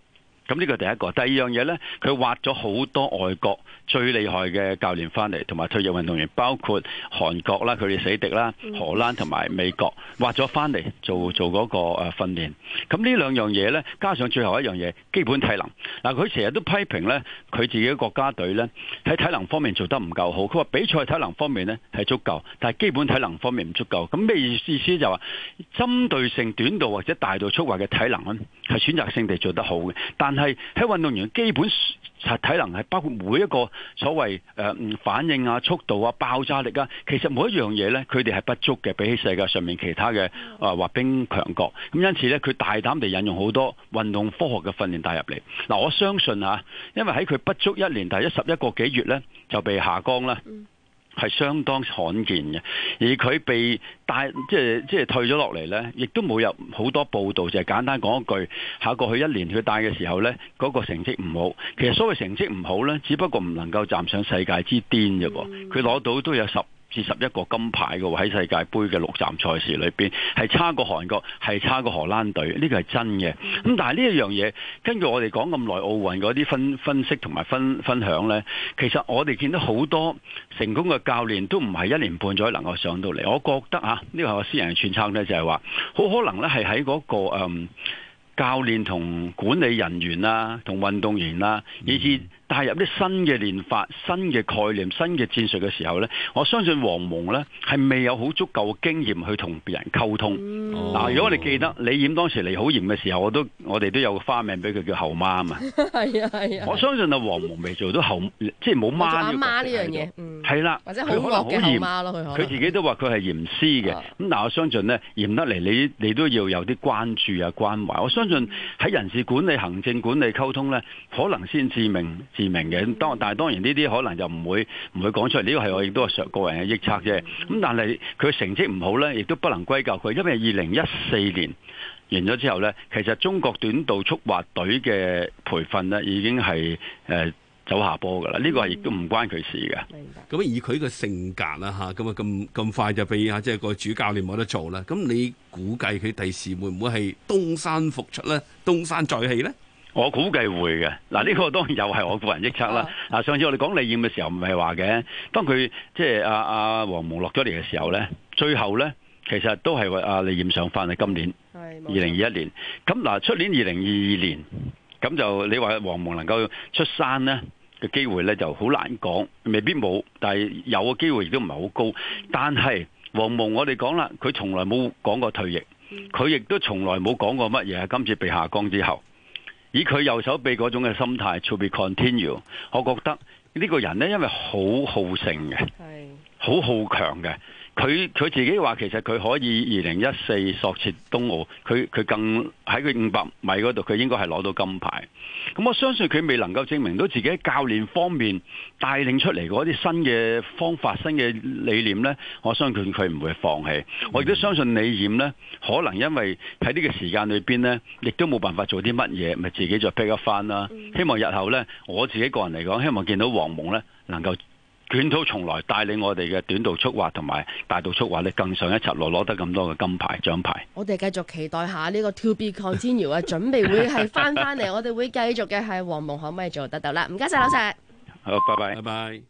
S17: 咁呢個第一個，第二樣嘢呢，佢挖咗好多外國最厲害嘅教練翻嚟，同埋退役運動員，包括韓國啦，佢哋死敵啦，荷蘭同埋美國挖咗翻嚟做嗰個訓練。咁呢兩樣嘢呢，加上最後一樣嘢，基本體能。嗱，佢成日都批評呢，佢自己嘅國家隊呢喺體能方面做得唔夠好。佢話比賽體能方面呢係足夠，但係基本體能方面唔足夠。咁咩意思就話針對性短道或者大道速滑嘅體能呢係選擇性地做得好嘅，但係喺運動員基本體能係包括每一個所謂反應啊、速度啊、爆炸力啊，其實每一樣嘢呢，佢哋係不足嘅，比起世界上面其他嘅滑冰強國。咁因此呢，佢大膽地引用好多運動科學嘅訓練帶入嚟。嗱，我相信啊，因為喺佢不足一年，但係11個幾月呢，就被下崗啦。係相當罕見嘅，而佢被帶即係退咗落嚟呢，亦都冇有好多報道，就係簡單講一句，過去一年佢帶嘅時候呢，嗰個成績唔好。其實所謂成績唔好呢，只不過唔能夠站上世界之巔啫喎。佢攞到都有10至11個金牌嘅喎，喺世界盃嘅6站賽事裏邊，係差過韓國，係差過荷蘭隊，呢個係真嘅。咁但係呢一樣嘢，根據我哋講咁耐奧運嗰啲分析同埋分享呢，其實我哋見到好多成功嘅教練都唔係1年半載能夠上到嚟。我覺得呢個係我私人嘅揣測呢，就係話好可能呢係喺嗰個教練同管理人員啊，同運動員啊，以至帶入啲新嘅練法、新嘅概念、新嘅戰術嘅時候呢，我相信黃蒙呢係未有好足夠嘅經驗去同別人溝通。嗱，如果我哋記得李冉當時嚟好嚴嘅時候，我哋都有個花名俾佢叫後媽啊嘛。係啊係啊。我相信黃蒙未做到即係冇媽呢樣嘢。係啦，或者好惡嘅後媽咯，佢自己都話佢係嚴師嘅。咁但我相信呢，嚴得嚟你都要有啲關注啊、關懷。我相信喺人事管理、行政管理、溝通呢，可能先致命嘅。但係當然呢啲可能就唔會講出嚟。呢個係我亦都係個人嘅臆測啫。咁但係佢成績唔好呢，亦都不能歸咎佢，因為2014年完咗之後呢，其實中國短道速滑隊嘅培訓呢已經係走下坡㗎啦。呢個係亦都唔關佢事嘅。
S3: 咁以佢嘅性格啦嚇，咁快就俾即係個主教練冇得做啦。咁你估計佢第時會唔會係東山復出呢？東山再起呢？
S17: 我估計會嘅。嗱，呢個當然又係我個人臆測啦。嗱，上次我哋講李冉嘅時候唔係話嘅，當佢即係阿黃蒙落咗嚟嘅時候咧，最後咧其實都係為阿李冉上翻嚟。今年2021年，咁嗱出年2022年，咁就你話黃蒙能夠出山咧嘅機會咧就好難講，未必冇，但係有嘅機會亦都唔係好高。但係黃蒙我哋講啦，佢從來冇講過退役，佢亦都從來冇講過乜嘢係今次被下崗之後。以佢右手臂嗰種嘅心態 to be continue， 我覺得呢個人呢，因為好好勝嘅，好好強嘅。佢自己話其實佢可以2014索契冬奧，佢更喺佢500米嗰度，佢應該係攞到金牌。咁我相信佢未能夠證明到自己喺教練方面帶領出嚟嗰啲新嘅方法、新嘅理念呢，我相信佢唔會放棄。我亦都相信李冉呢，可能因為喺呢個時間裏邊呢，亦都冇辦法做啲乜嘢，咪自己再 pick up 翻啦。希望日後呢，我自己個人嚟講，希望見到黃蒙呢能夠捲土重來，帶領我哋嘅短道速滑同埋大道速滑咧更上一層樓，攞得咁多嘅金牌獎牌。
S5: 我哋繼續期待下呢個 To Be Continue 啊，準備會係翻嚟，我哋會繼續嘅係黃蒙可唔可以做得到啦？唔該晒，老石。
S17: 好，拜拜，
S3: 拜拜。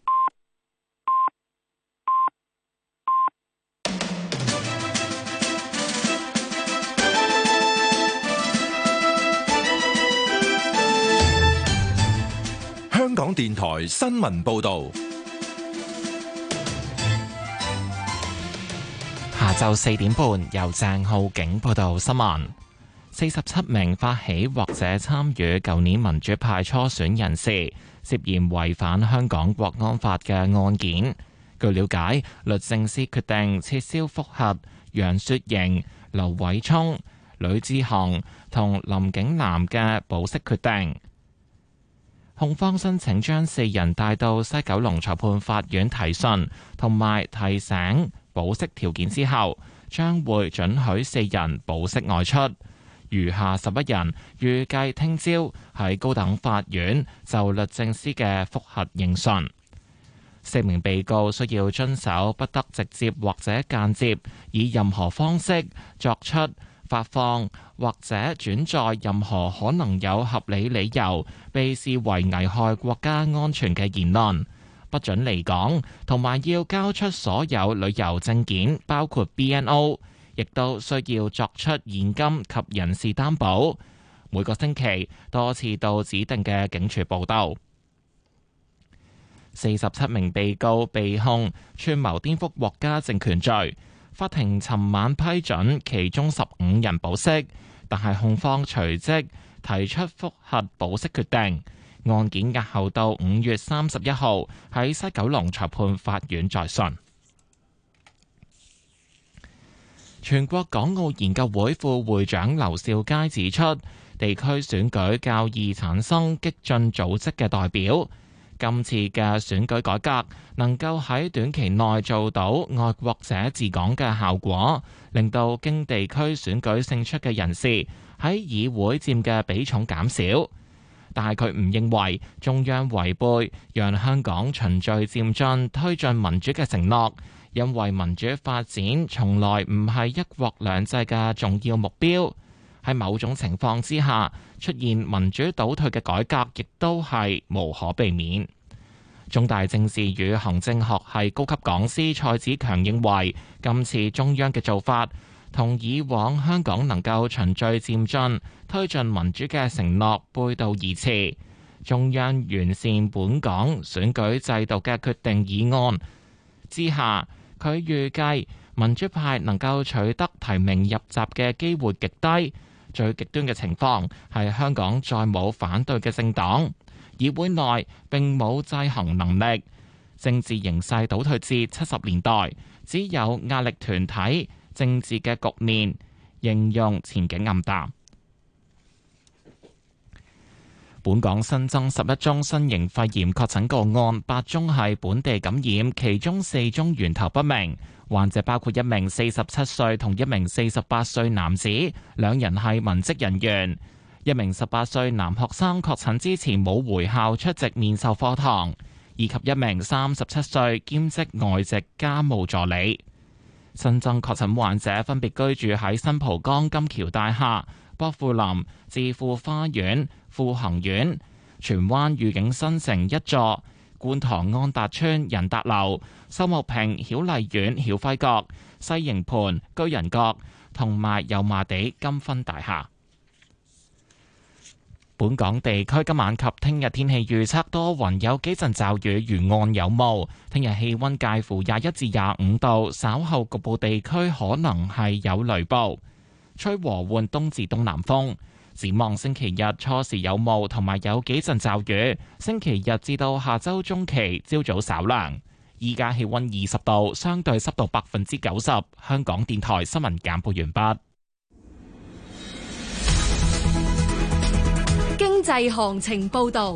S14: 香港電台新聞報導。
S1: 下晝4點半，由鄭浩景報道新聞。47名發起或者參與舊年民主派初選人士涉嫌違反香港國安法嘅案件。據了解，律政司決定撤銷覆核楊雪瑩、劉偉聰、呂志恒同林景南嘅保釋決定。控方申請將4人帶到西九龍裁判法院提訊，同埋提醒保釋條件之後，將會准許4人保釋外出，餘下11人預計聽朝喺高等法院就律政司嘅覆核應訊。4名被告需要遵守不得直接或者間接以任何方式作出發放或者轉載任何可能有合理理由被視為危害國家安全嘅言論，不准離港，同埋要交出所有旅遊證件，包括 BNO， 亦都需要作出現金及人事擔保。每個星期多次到指定嘅警署報到。47名被告被控串謀顛覆國家政權罪，法庭尋晚批准其中15人保釋，但係控方隨即提出覆核保釋決定，案件押後到5月31號喺西九龍裁判法院再訊。全國港澳研究會副會長劉兆佳指出，地區選舉較易產生激進組織嘅代表。今次嘅選舉改革能夠喺短期內做到愛國者治港嘅效果，令到經地區選舉勝出嘅人士喺議會佔嘅比重減少。但係佢唔認為中央違背讓香港循序漸進推進民主嘅承諾，因為民主發展從來唔係一國兩制嘅重要目標。喺某種情況之下，出現民主倒退嘅改革，亦都係無可避免。中大政治與行政學系高級講師蔡子強認為，今次中央嘅做法同以往香港能夠循序漸進推進民主嘅承諾背道而馳。中央完善本港選舉制度嘅決定議案之下，佢預計民主派能夠取得提名入閘嘅機會極低。最極端嘅情況係香港再冇反對嘅政黨，議會內並冇制衡能力，政治形勢倒退至70年代，只有壓力團體政治嘅局面，形容前景暗淡。本港新增11宗新型肺炎確診個案，8宗係本地感染，其中4宗源頭不明。患者包括一名47歲同一名48歲男子，兩人係文職人員。一名18歲男學生確診之前冇回校出席面授課堂，以及一名37歲兼職外籍家務助理。新增確診患者分別居住喺新蒲崗金橋大廈、薄扶林置富花園、富恒苑、荃灣御景新城一座、觀塘安達邨仁達樓、秀茂坪曉麗苑曉輝閣、西營盤居仁閣同埋油麻地金分大廈。本港地區今晚及聽日天氣預測多雲，有幾陣驟雨，沿岸有霧。聽日氣溫介乎21至25度，稍後局部地區可能係有雷暴，吹和緩東至東南風。展望星期日初時有霧，同埋有幾陣驟雨。星期日至到下周中期朝早稍涼。依家氣溫20度，相對濕度90%。香港電台新聞簡報完畢。
S2: 經濟行情報道。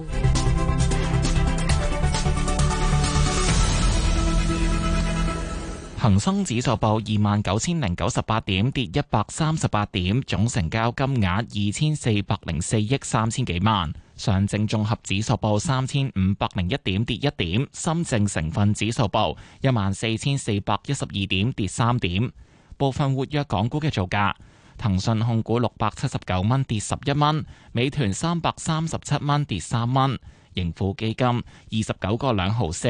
S1: 恒生指數報29,098點，跌138點，總成交金額2404億3千幾萬。上證綜合指數報3501點，跌1點。深證成分指數報14,412點，跌3點。部分活躍港股嘅造價：騰訊控股679蚊，跌11蚊；美團337蚊，跌3蚊；盈富基金29個2毫4。